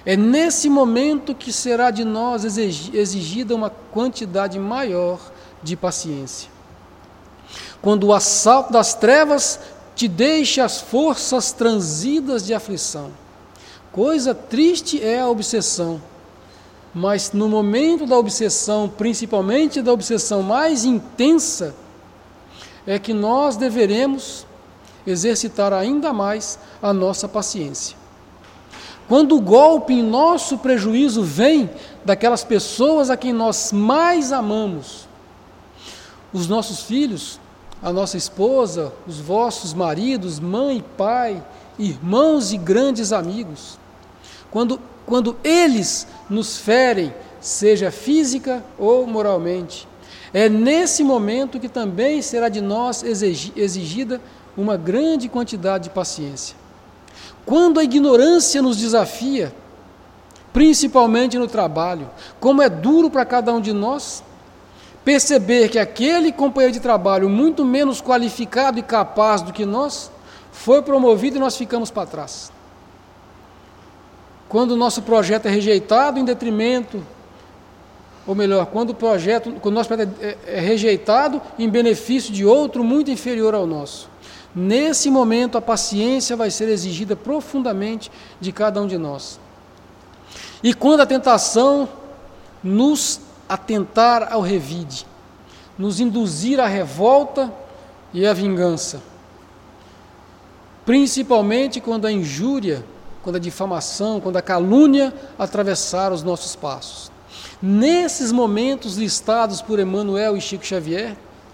É nesse momento que será de nós exigida uma quantidade maior de paciência. Quando o assalto das trevas te deixa as forças transidas de aflição. Coisa triste é a obsessão, mas no momento da obsessão, principalmente da obsessão mais intensa, é que nós deveremos exercitar ainda mais a nossa paciência. Quando o golpe em nosso prejuízo vem daquelas pessoas a quem nós mais amamos, os nossos filhos, a nossa esposa, os vossos maridos, mãe, pai, irmãos e grandes amigos, quando, quando eles nos ferem, seja física ou moralmente, é nesse momento que também será de nós exigida uma grande quantidade de paciência. Quando a ignorância nos desafia, principalmente no trabalho, como é duro para cada um de nós perceber que aquele companheiro de trabalho muito menos qualificado e capaz do que nós foi promovido e nós ficamos para trás. Quando o nosso projeto é rejeitado em detrimento, ou melhor, quando o projeto, quando o nosso projeto é, é rejeitado em benefício de outro muito inferior ao nosso. Nesse momento, a paciência vai ser exigida profundamente de cada um de nós. E quando a tentação nos atentar ao revide, nos induzir à revolta e à vingança, principalmente quando a injúria, quando a difamação, quando a calúnia atravessar os nossos passos. Nesses momentos listados por Emmanuel e Chico Xavier,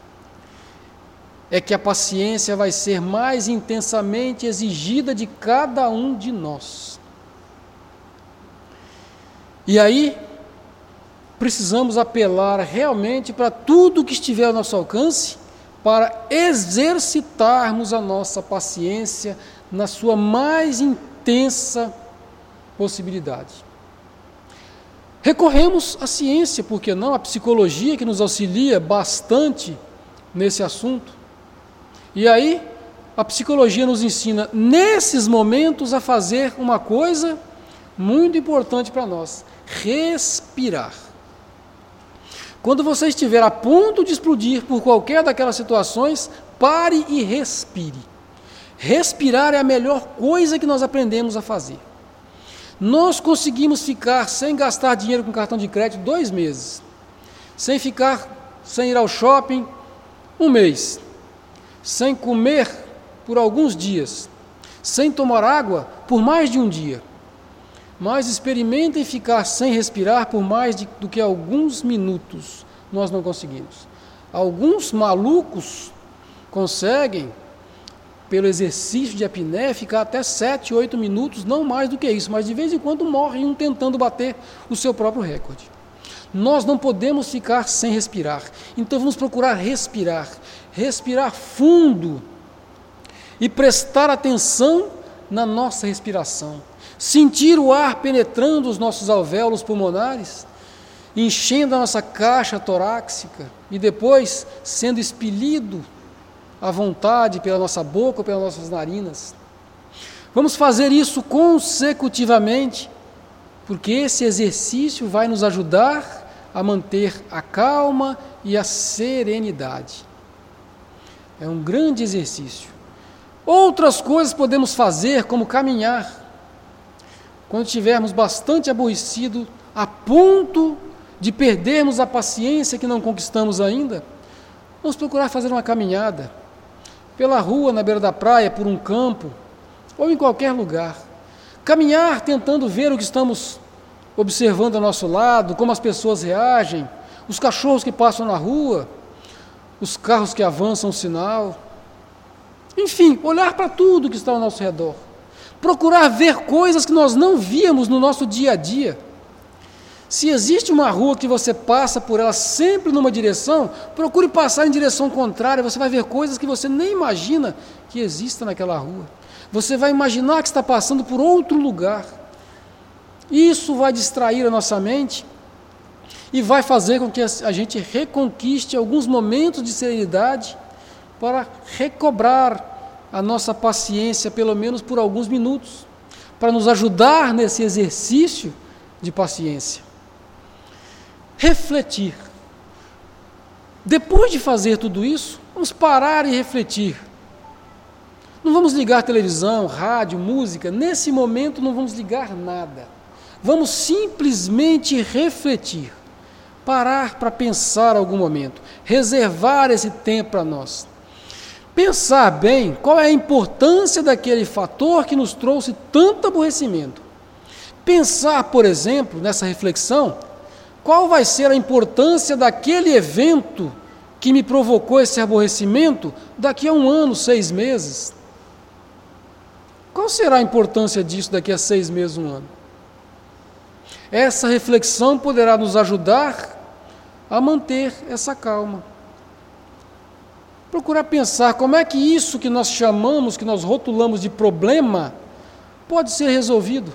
é que a paciência vai ser mais intensamente exigida de cada um de nós. E aí, precisamos apelar realmente para tudo que estiver ao nosso alcance para exercitarmos a nossa paciência na sua mais intensa possibilidade. Recorremos à ciência, por que não? A psicologia, que nos auxilia bastante nesse assunto. E aí, a psicologia nos ensina, nesses momentos, a fazer uma coisa muito importante para nós: respirar. Quando você estiver a ponto de explodir por qualquer daquelas situações, pare e respire. Respirar é a melhor coisa que nós aprendemos a fazer. Nós conseguimos ficar sem gastar dinheiro com cartão de crédito dois meses, sem ficar, sem ir ao shopping um mês, sem comer por alguns dias, sem tomar água por mais de um dia. Mas experimentem ficar sem respirar por mais de, do que alguns minutos. Nós não conseguimos. Alguns malucos conseguem, pelo exercício de apneia, ficar até sete, oito minutos, não mais do que isso, mas de vez em quando morre um tentando bater o seu próprio recorde. Nós não podemos ficar sem respirar, então vamos procurar respirar, respirar fundo e prestar atenção na nossa respiração. Sentir o ar penetrando os nossos alvéolos pulmonares, enchendo a nossa caixa torácica e depois sendo expelido à vontade pela nossa boca ou pelas nossas narinas. Vamos fazer isso consecutivamente, porque esse exercício vai nos ajudar a manter a calma e a serenidade. É um grande exercício. Outras coisas podemos fazer, como caminhar. Quando estivermos bastante aborrecidos, a ponto de perdermos a paciência que não conquistamos ainda, vamos procurar fazer uma caminhada pela rua, na beira da praia, por um campo, ou em qualquer lugar. Caminhar tentando ver o que estamos observando ao nosso lado, como as pessoas reagem, os cachorros que passam na rua, os carros que avançam o sinal. Enfim, olhar para tudo que está ao nosso redor. Procurar ver coisas que nós não víamos no nosso dia a dia. Se existe uma rua que você passa por ela sempre numa direção, procure passar em direção contrária, você vai ver coisas que você nem imagina que existam naquela rua. Você vai imaginar que está passando por outro lugar. Isso vai distrair a nossa mente e vai fazer com que a gente reconquiste alguns momentos de serenidade para recobrar a nossa paciência, pelo menos por alguns minutos, para nos ajudar nesse exercício de paciência. Refletir. Depois de fazer tudo isso, vamos parar e refletir. Não vamos ligar televisão, rádio, música, nesse momento não vamos ligar nada. Vamos simplesmente refletir, parar para pensar algum momento, reservar esse tempo para nós. Pensar bem qual é a importância daquele fator que nos trouxe tanto aborrecimento. Pensar, por exemplo, nessa reflexão, qual vai ser a importância daquele evento que me provocou esse aborrecimento daqui a um ano, seis meses? Qual será a importância disso daqui a seis meses, um ano? Essa reflexão poderá nos ajudar a manter essa calma. Procurar pensar como é que isso que nós chamamos, que nós rotulamos de problema, pode ser resolvido.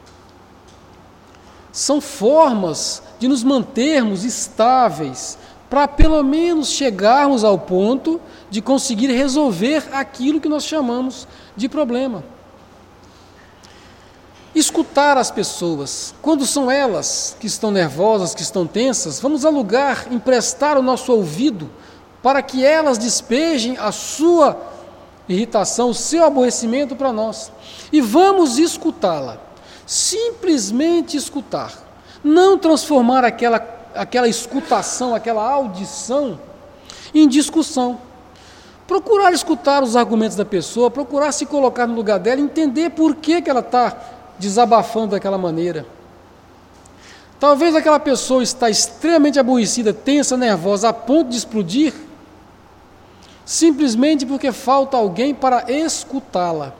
São formas de nos mantermos estáveis, para pelo menos chegarmos ao ponto de conseguir resolver aquilo que nós chamamos de problema. Escutar as pessoas, quando são elas que estão nervosas, que estão tensas, vamos alugar, emprestar o nosso ouvido para que elas despejem a sua irritação, o seu aborrecimento para nós. E vamos escutá-la, simplesmente escutar, não transformar aquela, aquela escutação, aquela audição em discussão. Procurar escutar os argumentos da pessoa, procurar se colocar no lugar dela, entender por que, que ela está desabafando daquela maneira. Talvez aquela pessoa está extremamente aborrecida, tensa, nervosa, a ponto de explodir, simplesmente porque falta alguém para escutá-la.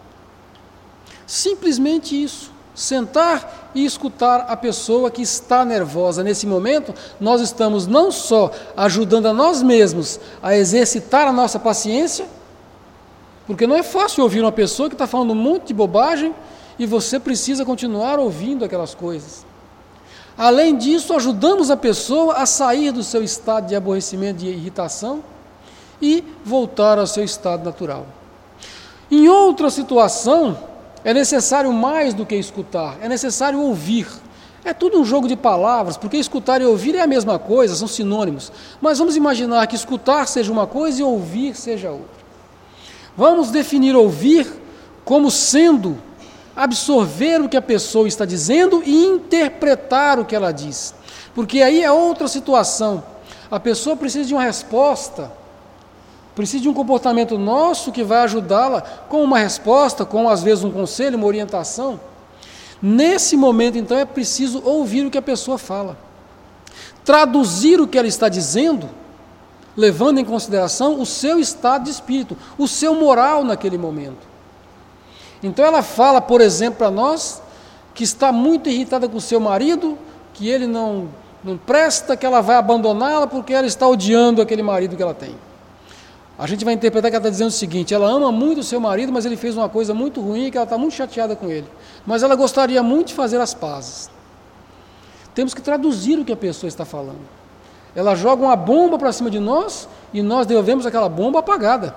Simplesmente isso. Sentar e escutar a pessoa que está nervosa. Nesse momento, nós estamos não só ajudando a nós mesmos a exercitar a nossa paciência, porque não é fácil ouvir uma pessoa que está falando um monte de bobagem e você precisa continuar ouvindo aquelas coisas. Além disso, ajudamos a pessoa a sair do seu estado de aborrecimento, de irritação e voltar ao seu estado natural. Em outra situação, é necessário mais do que escutar, é necessário ouvir. É tudo um jogo de palavras, porque escutar e ouvir é a mesma coisa, são sinônimos. Mas vamos imaginar que escutar seja uma coisa e ouvir seja outra. Vamos definir ouvir como sendo absorver o que a pessoa está dizendo e interpretar o que ela diz. Porque aí é outra situação. A pessoa precisa de uma resposta, precisa de um comportamento nosso que vai ajudá-la com uma resposta, com às vezes um conselho, uma orientação. Nesse momento, então, é preciso ouvir o que a pessoa fala. Traduzir o que ela está dizendo, levando em consideração o seu estado de espírito, o seu moral naquele momento. Então ela fala, por exemplo, para nós, que está muito irritada com o seu marido, que ele não, não presta, que ela vai abandoná-la porque ela está odiando aquele marido que ela tem. A gente vai interpretar que ela está dizendo o seguinte: ela ama muito o seu marido, mas ele fez uma coisa muito ruim e que ela está muito chateada com ele. Mas ela gostaria muito de fazer as pazes. Temos que traduzir o que a pessoa está falando. Ela joga uma bomba para cima de nós e nós devolvemos aquela bomba apagada.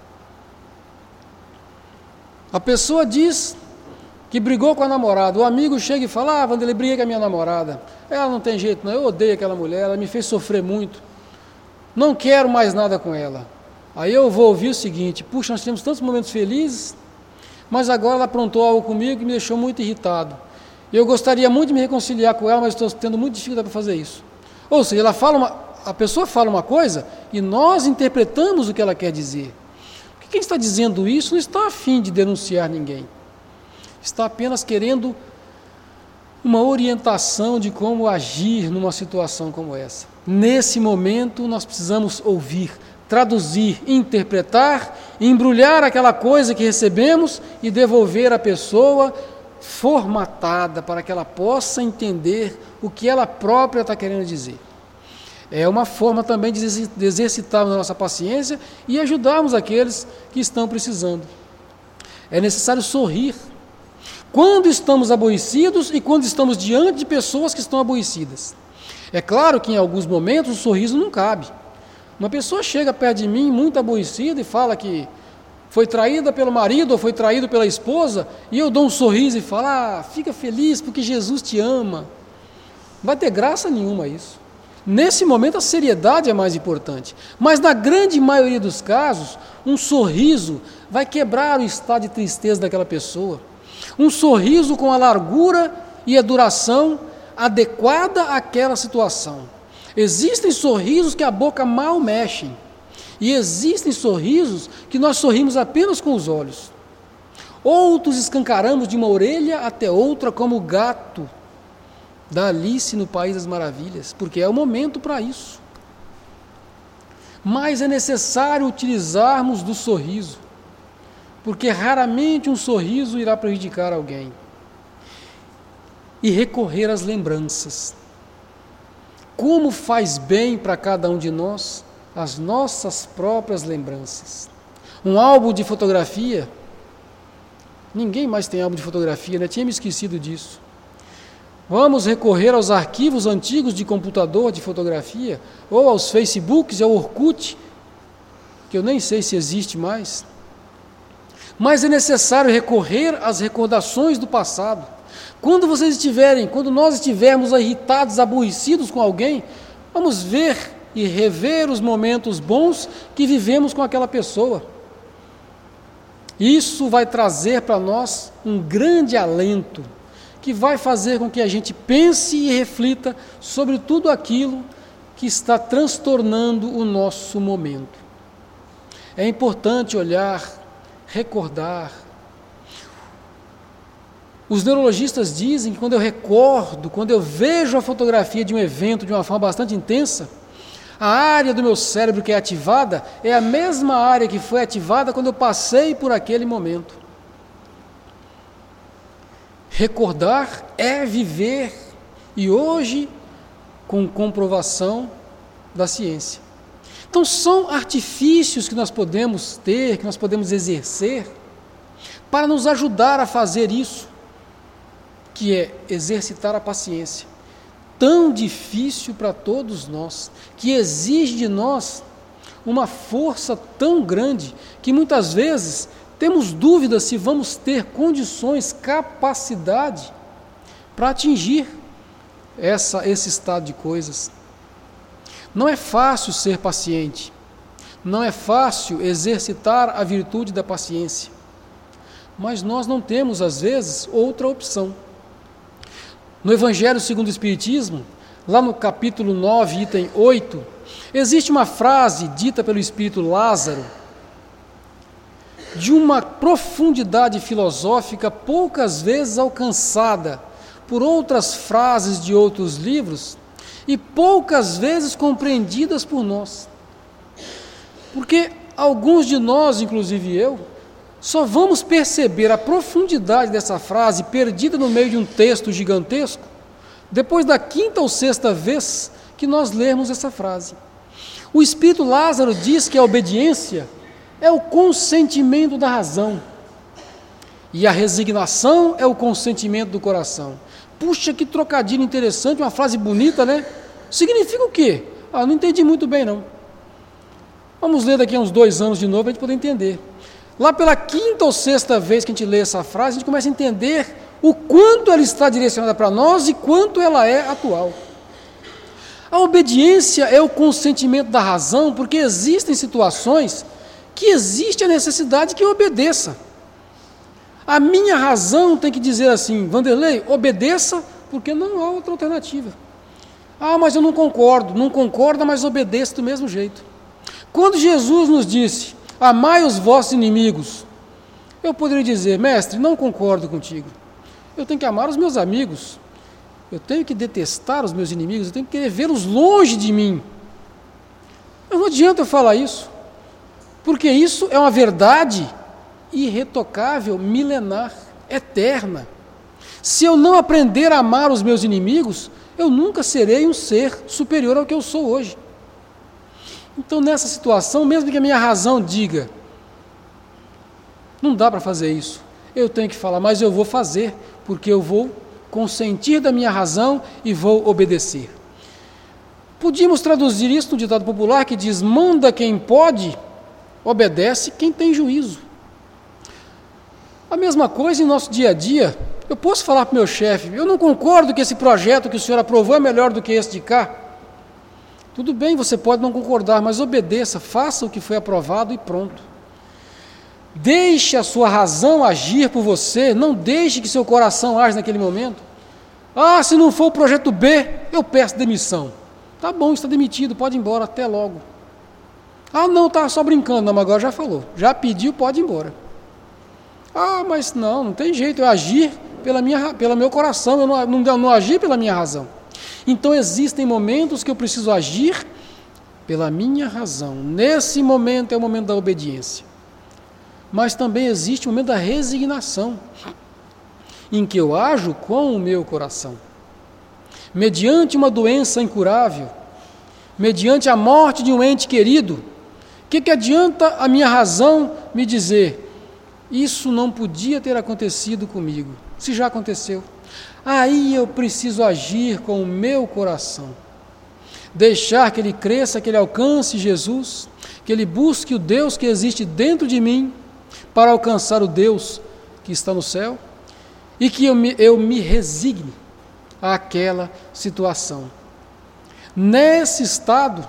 A pessoa diz que brigou com a namorada. O amigo chega e fala: ah, Wanderlei, briguei com a minha namorada. Ela não tem jeito não, eu odeio aquela mulher, ela me fez sofrer muito. Não quero mais nada com ela. Aí eu vou ouvir o seguinte: puxa, nós tivemos tantos momentos felizes, mas agora ela aprontou algo comigo que me deixou muito irritado. Eu gostaria muito de me reconciliar com ela, mas estou tendo muita dificuldade para fazer isso. Ou seja, ela fala uma, a pessoa fala uma coisa e nós interpretamos o que ela quer dizer. Porque quem está dizendo isso não está a fim de denunciar ninguém. Está apenas querendo uma orientação de como agir numa situação como essa. Nesse momento, nós precisamos ouvir, traduzir, interpretar, embrulhar aquela coisa que recebemos e devolver à pessoa formatada para que ela possa entender o que ela própria está querendo dizer. É uma forma também de exercitarmos a nossa paciência e ajudarmos aqueles que estão precisando. É necessário sorrir quando estamos aborrecidos e quando estamos diante de pessoas que estão aborrecidas. É claro que em alguns momentos o sorriso não cabe. Uma pessoa chega perto de mim muito aborrecida e fala que foi traída pelo marido ou foi traído pela esposa, e eu dou um sorriso e falo, ah, fica feliz porque Jesus te ama. Não vai ter graça nenhuma isso. Nesse momento a seriedade é mais importante, mas na grande maioria dos casos, um sorriso vai quebrar o estado de tristeza daquela pessoa. Um sorriso com a largura e a duração adequada àquela situação. Existem sorrisos que a boca mal mexe, e existem sorrisos que nós sorrimos apenas com os olhos. Outros escancaramos de uma orelha até outra como o gato da Alice no País das Maravilhas, porque é o momento para isso. Mas é necessário utilizarmos do sorriso, porque raramente um sorriso irá prejudicar alguém. E recorrer às lembranças. Como faz bem para cada um de nós as nossas próprias lembranças. Um álbum de fotografia, ninguém mais tem álbum de fotografia, né? Tinha me esquecido disso. Vamos recorrer aos arquivos antigos de computador de fotografia, ou aos Facebooks e ao Orkut, que eu nem sei se existe mais. Mas é necessário recorrer às recordações do passado. Quando vocês estiverem, quando nós estivermos irritados, aborrecidos com alguém, vamos ver e rever os momentos bons que vivemos com aquela pessoa. Isso vai trazer para nós um grande alento, que vai fazer com que a gente pense e reflita sobre tudo aquilo que está transtornando o nosso momento. É importante olhar, recordar. Os neurologistas dizem que quando eu recordo, quando eu vejo a fotografia de um evento de uma forma bastante intensa, a área do meu cérebro que é ativada é a mesma área que foi ativada quando eu passei por aquele momento. Recordar é viver, e hoje com comprovação da ciência. Então são artifícios que nós podemos ter, que nós podemos exercer, para nos ajudar a fazer isso, que é exercitar a paciência, tão difícil para todos nós, que exige de nós uma força tão grande, que muitas vezes temos dúvidas se vamos ter condições, capacidade para atingir essa, esse estado de coisas. Não é fácil ser paciente, não é fácil exercitar a virtude da paciência, mas nós não temos, às vezes, outra opção. No Evangelho segundo o Espiritismo, lá no capítulo nove, item oito, existe uma frase dita pelo Espírito Lázaro, de uma profundidade filosófica poucas vezes alcançada por outras frases de outros livros e poucas vezes compreendidas por nós. Porque alguns de nós, inclusive eu, só vamos perceber a profundidade dessa frase perdida no meio de um texto gigantesco depois da quinta ou sexta vez que nós lermos essa frase. O Espírito Lázaro diz que a obediência é o consentimento da razão e a resignação é o consentimento do coração. Puxa, que trocadilho interessante, uma frase bonita, né? Significa o quê? Ah, não entendi muito bem, não. Vamos ler daqui a uns dois anos de novo para a gente poder entender. Lá pela quinta ou sexta vez que a gente lê essa frase, a gente começa a entender o quanto ela está direcionada para nós e quanto ela é atual. A obediência é o consentimento da razão, porque existem situações que existe a necessidade que eu obedeça. A minha razão tem que dizer assim, Vanderlei, obedeça, porque não há outra alternativa. Ah, mas eu não concordo. Não concorda, mas obedeça do mesmo jeito. Quando Jesus nos disse, amai os vossos inimigos, eu poderia dizer, mestre, não concordo contigo. Eu tenho que amar os meus amigos. Eu tenho que detestar os meus inimigos. Eu tenho que querer vê-los longe de mim. Mas não adianta eu falar isso. Porque isso é uma verdade irretocável, milenar, eterna. Se eu não aprender a amar os meus inimigos, eu nunca serei um ser superior ao que eu sou hoje. Então, nessa situação, mesmo que a minha razão diga, não dá para fazer isso, eu tenho que falar, mas eu vou fazer, porque eu vou consentir da minha razão e vou obedecer. Podíamos traduzir isso no ditado popular que diz, manda quem pode, obedece quem tem juízo. A mesma coisa em nosso dia a dia. Eu posso falar para o meu chefe, eu não concordo que esse projeto que o senhor aprovou é melhor do que esse de cá. Tudo bem, você pode não concordar, mas obedeça, faça o que foi aprovado e pronto. Deixe a sua razão agir por você, não deixe que seu coração age naquele momento. Ah, se não for o projeto B, eu peço demissão. Tá bom, está demitido, pode ir embora, até logo. Ah, não, tá só brincando, não, mas agora já falou. Já pediu, pode ir embora. Ah, mas não, não tem jeito, eu agir pela minha, pelo meu coração, eu não, não, não agir pela minha razão. Então existem momentos que eu preciso agir pela minha razão. Nesse momento é o momento da obediência. Mas também existe o momento da resignação, em que eu ajo com o meu coração. Mediante uma doença incurável, mediante a morte de um ente querido, o que, que adianta a minha razão me dizer, isso não podia ter acontecido comigo, se já aconteceu? Aí eu preciso agir com o meu coração, deixar que ele cresça, que ele alcance Jesus, que ele busque o Deus que existe dentro de mim, para alcançar o Deus que está no céu, e que eu me, eu me resigne àquela situação. Nesse estado,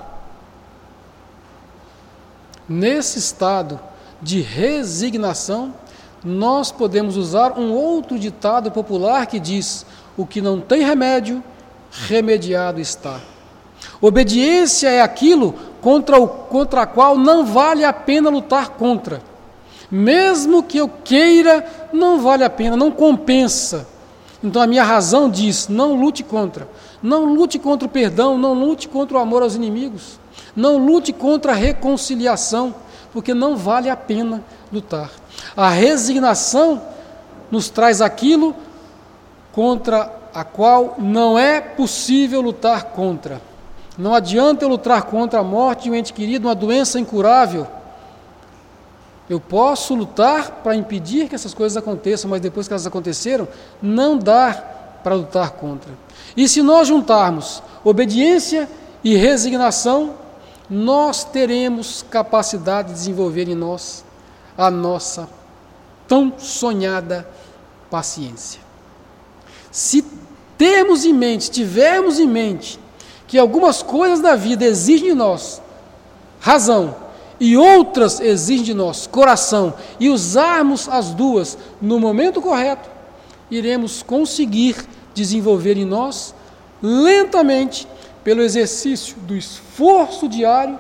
nesse estado de resignação, nós podemos usar um outro ditado popular que diz: o que não tem remédio, remediado está. Obediência é aquilo contra o contra a qual não vale a pena lutar contra. Mesmo que eu queira, não vale a pena, não compensa. Então a minha razão diz, não lute contra. Não lute contra o perdão, não lute contra o amor aos inimigos. Não lute contra a reconciliação, porque não vale a pena lutar. A resignação nos traz aquilo contra a qual não é possível lutar contra. Não adianta eu lutar contra a morte de um ente querido, uma doença incurável. Eu posso lutar para impedir que essas coisas aconteçam, mas depois que elas aconteceram, não dá para lutar contra. E se nós juntarmos obediência e resignação, nós teremos capacidade de desenvolver em nós a nossa tão sonhada paciência. Se termos em mente, tivermos em mente, que algumas coisas da vida exigem de nós razão, e outras exigem de nós coração, e usarmos as duas no momento correto, iremos conseguir desenvolver em nós, lentamente, pelo exercício do esforço diário,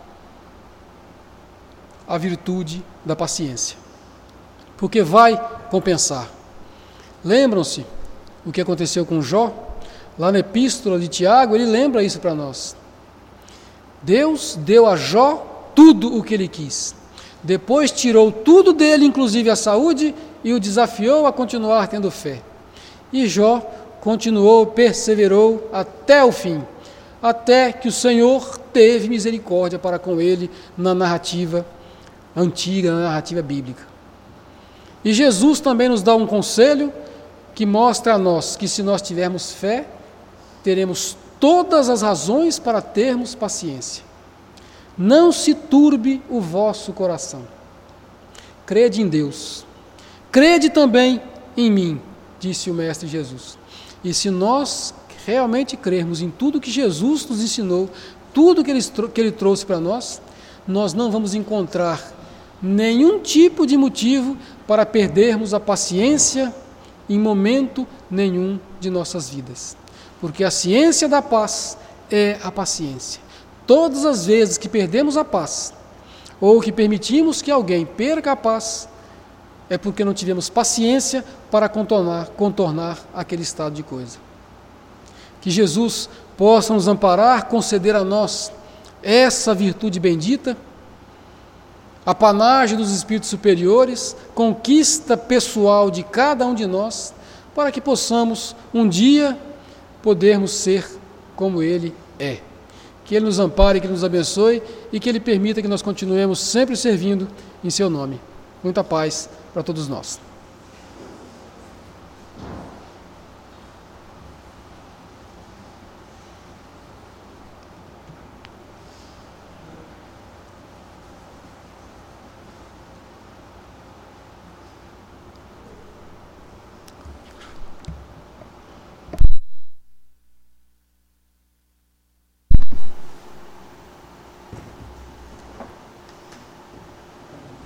a virtude da paciência. Porque vai compensar. Lembram-se o que aconteceu com Jó? Lá na epístola de Tiago, ele lembra isso para nós. Deus deu a Jó tudo o que ele quis. Depois tirou tudo dele, inclusive a saúde, e o desafiou a continuar tendo fé. E Jó continuou, perseverou até o fim, até que o Senhor teve misericórdia para com ele na narrativa antiga, na narrativa bíblica. E Jesus também nos dá um conselho que mostra a nós que se nós tivermos fé, teremos todas as razões para termos paciência. Não se turbe o vosso coração. Crede em Deus. Crede também em mim, disse o Mestre Jesus. E se nós realmente crermos em tudo que Jesus nos ensinou, tudo que ele, que ele trouxe para nós, nós não vamos encontrar nenhum tipo de motivo para perdermos a paciência em momento nenhum de nossas vidas. Porque a ciência da paz é a paciência. Todas as vezes que perdemos a paz, ou que permitimos que alguém perca a paz, é porque não tivemos paciência para contornar, contornar aquele estado de coisa. Que Jesus possa nos amparar, conceder a nós essa virtude bendita, apanagem dos espíritos superiores, conquista pessoal de cada um de nós, para que possamos um dia podermos ser como Ele é. Que Ele nos ampare, que Ele nos abençoe e que Ele permita que nós continuemos sempre servindo em Seu nome. Muita paz para todos nós.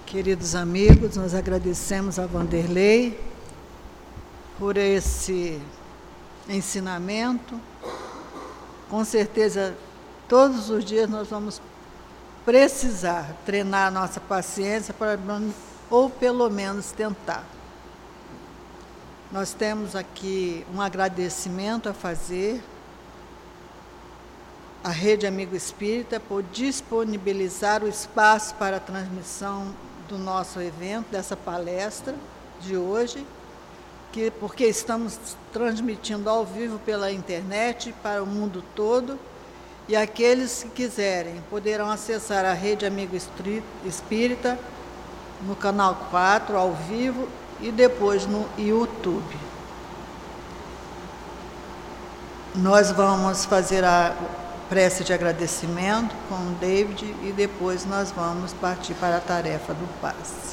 Queridos amigos, nós agradecemos a Vanderlei por esse ensinamento. Com certeza, todos os dias nós vamos precisar treinar a nossa paciência, para, ou pelo menos tentar. Nós temos aqui um agradecimento a fazer à Rede Amigo Espírita por disponibilizar o espaço para a transmissão do nosso evento, dessa palestra de hoje, que, porque estamos transmitindo ao vivo pela internet para o mundo todo, e aqueles que quiserem poderão acessar a Rede Amigo Espírita no canal quatro, ao vivo, e depois no YouTube. Nós vamos fazer a prece de agradecimento com o David e depois nós vamos partir para a tarefa do passe.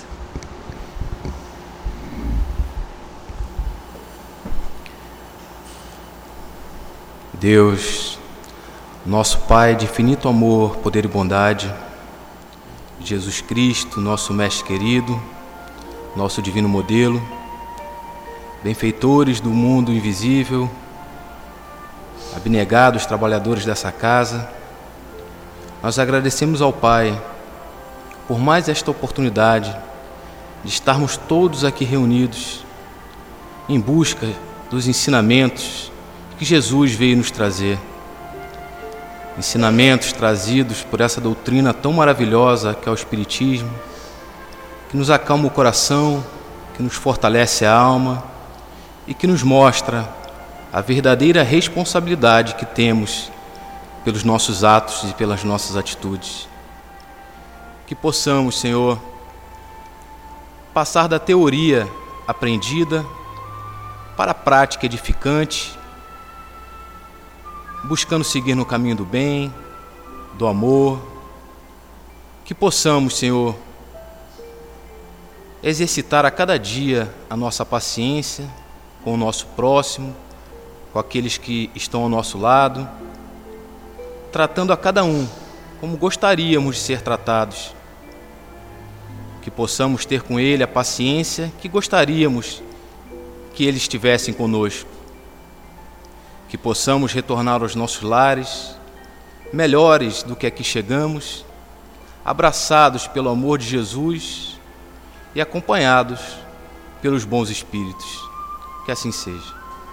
Deus, nosso Pai de infinito amor, poder e bondade, Jesus Cristo, nosso Mestre querido, nosso divino modelo, benfeitores do mundo invisível, abnegados trabalhadores dessa casa, nós agradecemos ao Pai por mais esta oportunidade de estarmos todos aqui reunidos em busca dos ensinamentos que Jesus veio nos trazer. Ensinamentos trazidos por essa doutrina tão maravilhosa que é o Espiritismo, que nos acalma o coração, que nos fortalece a alma e que nos mostra a verdadeira responsabilidade que temos pelos nossos atos e pelas nossas atitudes. Que possamos, Senhor, passar da teoria aprendida para a prática edificante, buscando seguir no caminho do bem, do amor. Que possamos, Senhor, exercitar a cada dia a nossa paciência com o nosso próximo, com aqueles que estão ao nosso lado, tratando a cada um como gostaríamos de ser tratados. Que possamos ter com ele a paciência que gostaríamos que eles estivessem conosco. Que possamos retornar aos nossos lares melhores do que aqui chegamos, abraçados pelo amor de Jesus e acompanhados pelos bons espíritos. Que assim seja.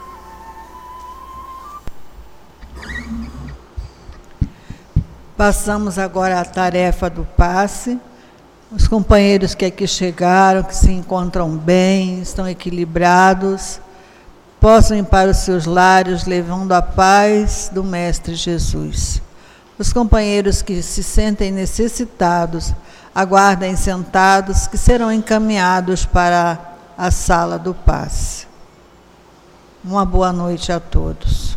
Passamos agora à tarefa do passe. Os companheiros que aqui chegaram, que se encontram bem, estão equilibrados, possam ir para os seus lares levando a paz do Mestre Jesus. Os companheiros que se sentem necessitados, aguardem sentados, que serão encaminhados para a sala do passe. Uma boa noite a todos.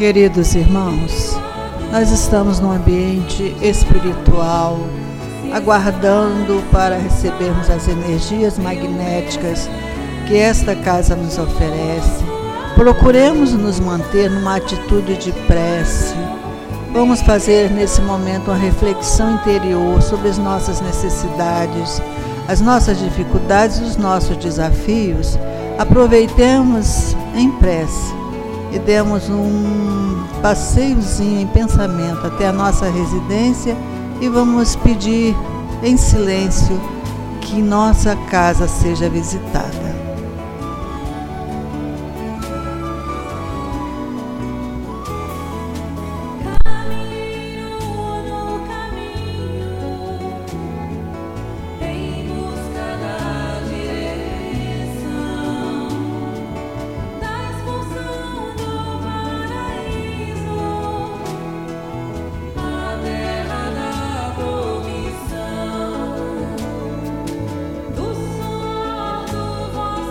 Queridos irmãos, nós estamos num ambiente espiritual, aguardando para recebermos as energias magnéticas que esta casa nos oferece. Procuremos nos manter numa atitude de prece. Vamos fazer nesse momento uma reflexão interior sobre as nossas necessidades, as nossas dificuldades e os nossos desafios. Aproveitemos em prece e demos um passeiozinho em pensamento até a nossa residência e vamos pedir em silêncio que nossa casa seja visitada. Do suor do vosso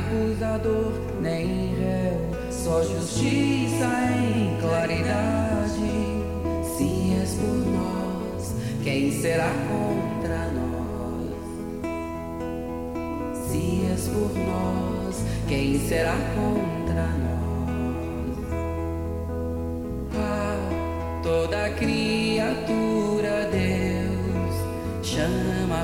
acusador, nem réu, só justiça em claridade. Se és por nós, quem será contra nós? Se és por nós, quem será contra nós? Ah, toda criatura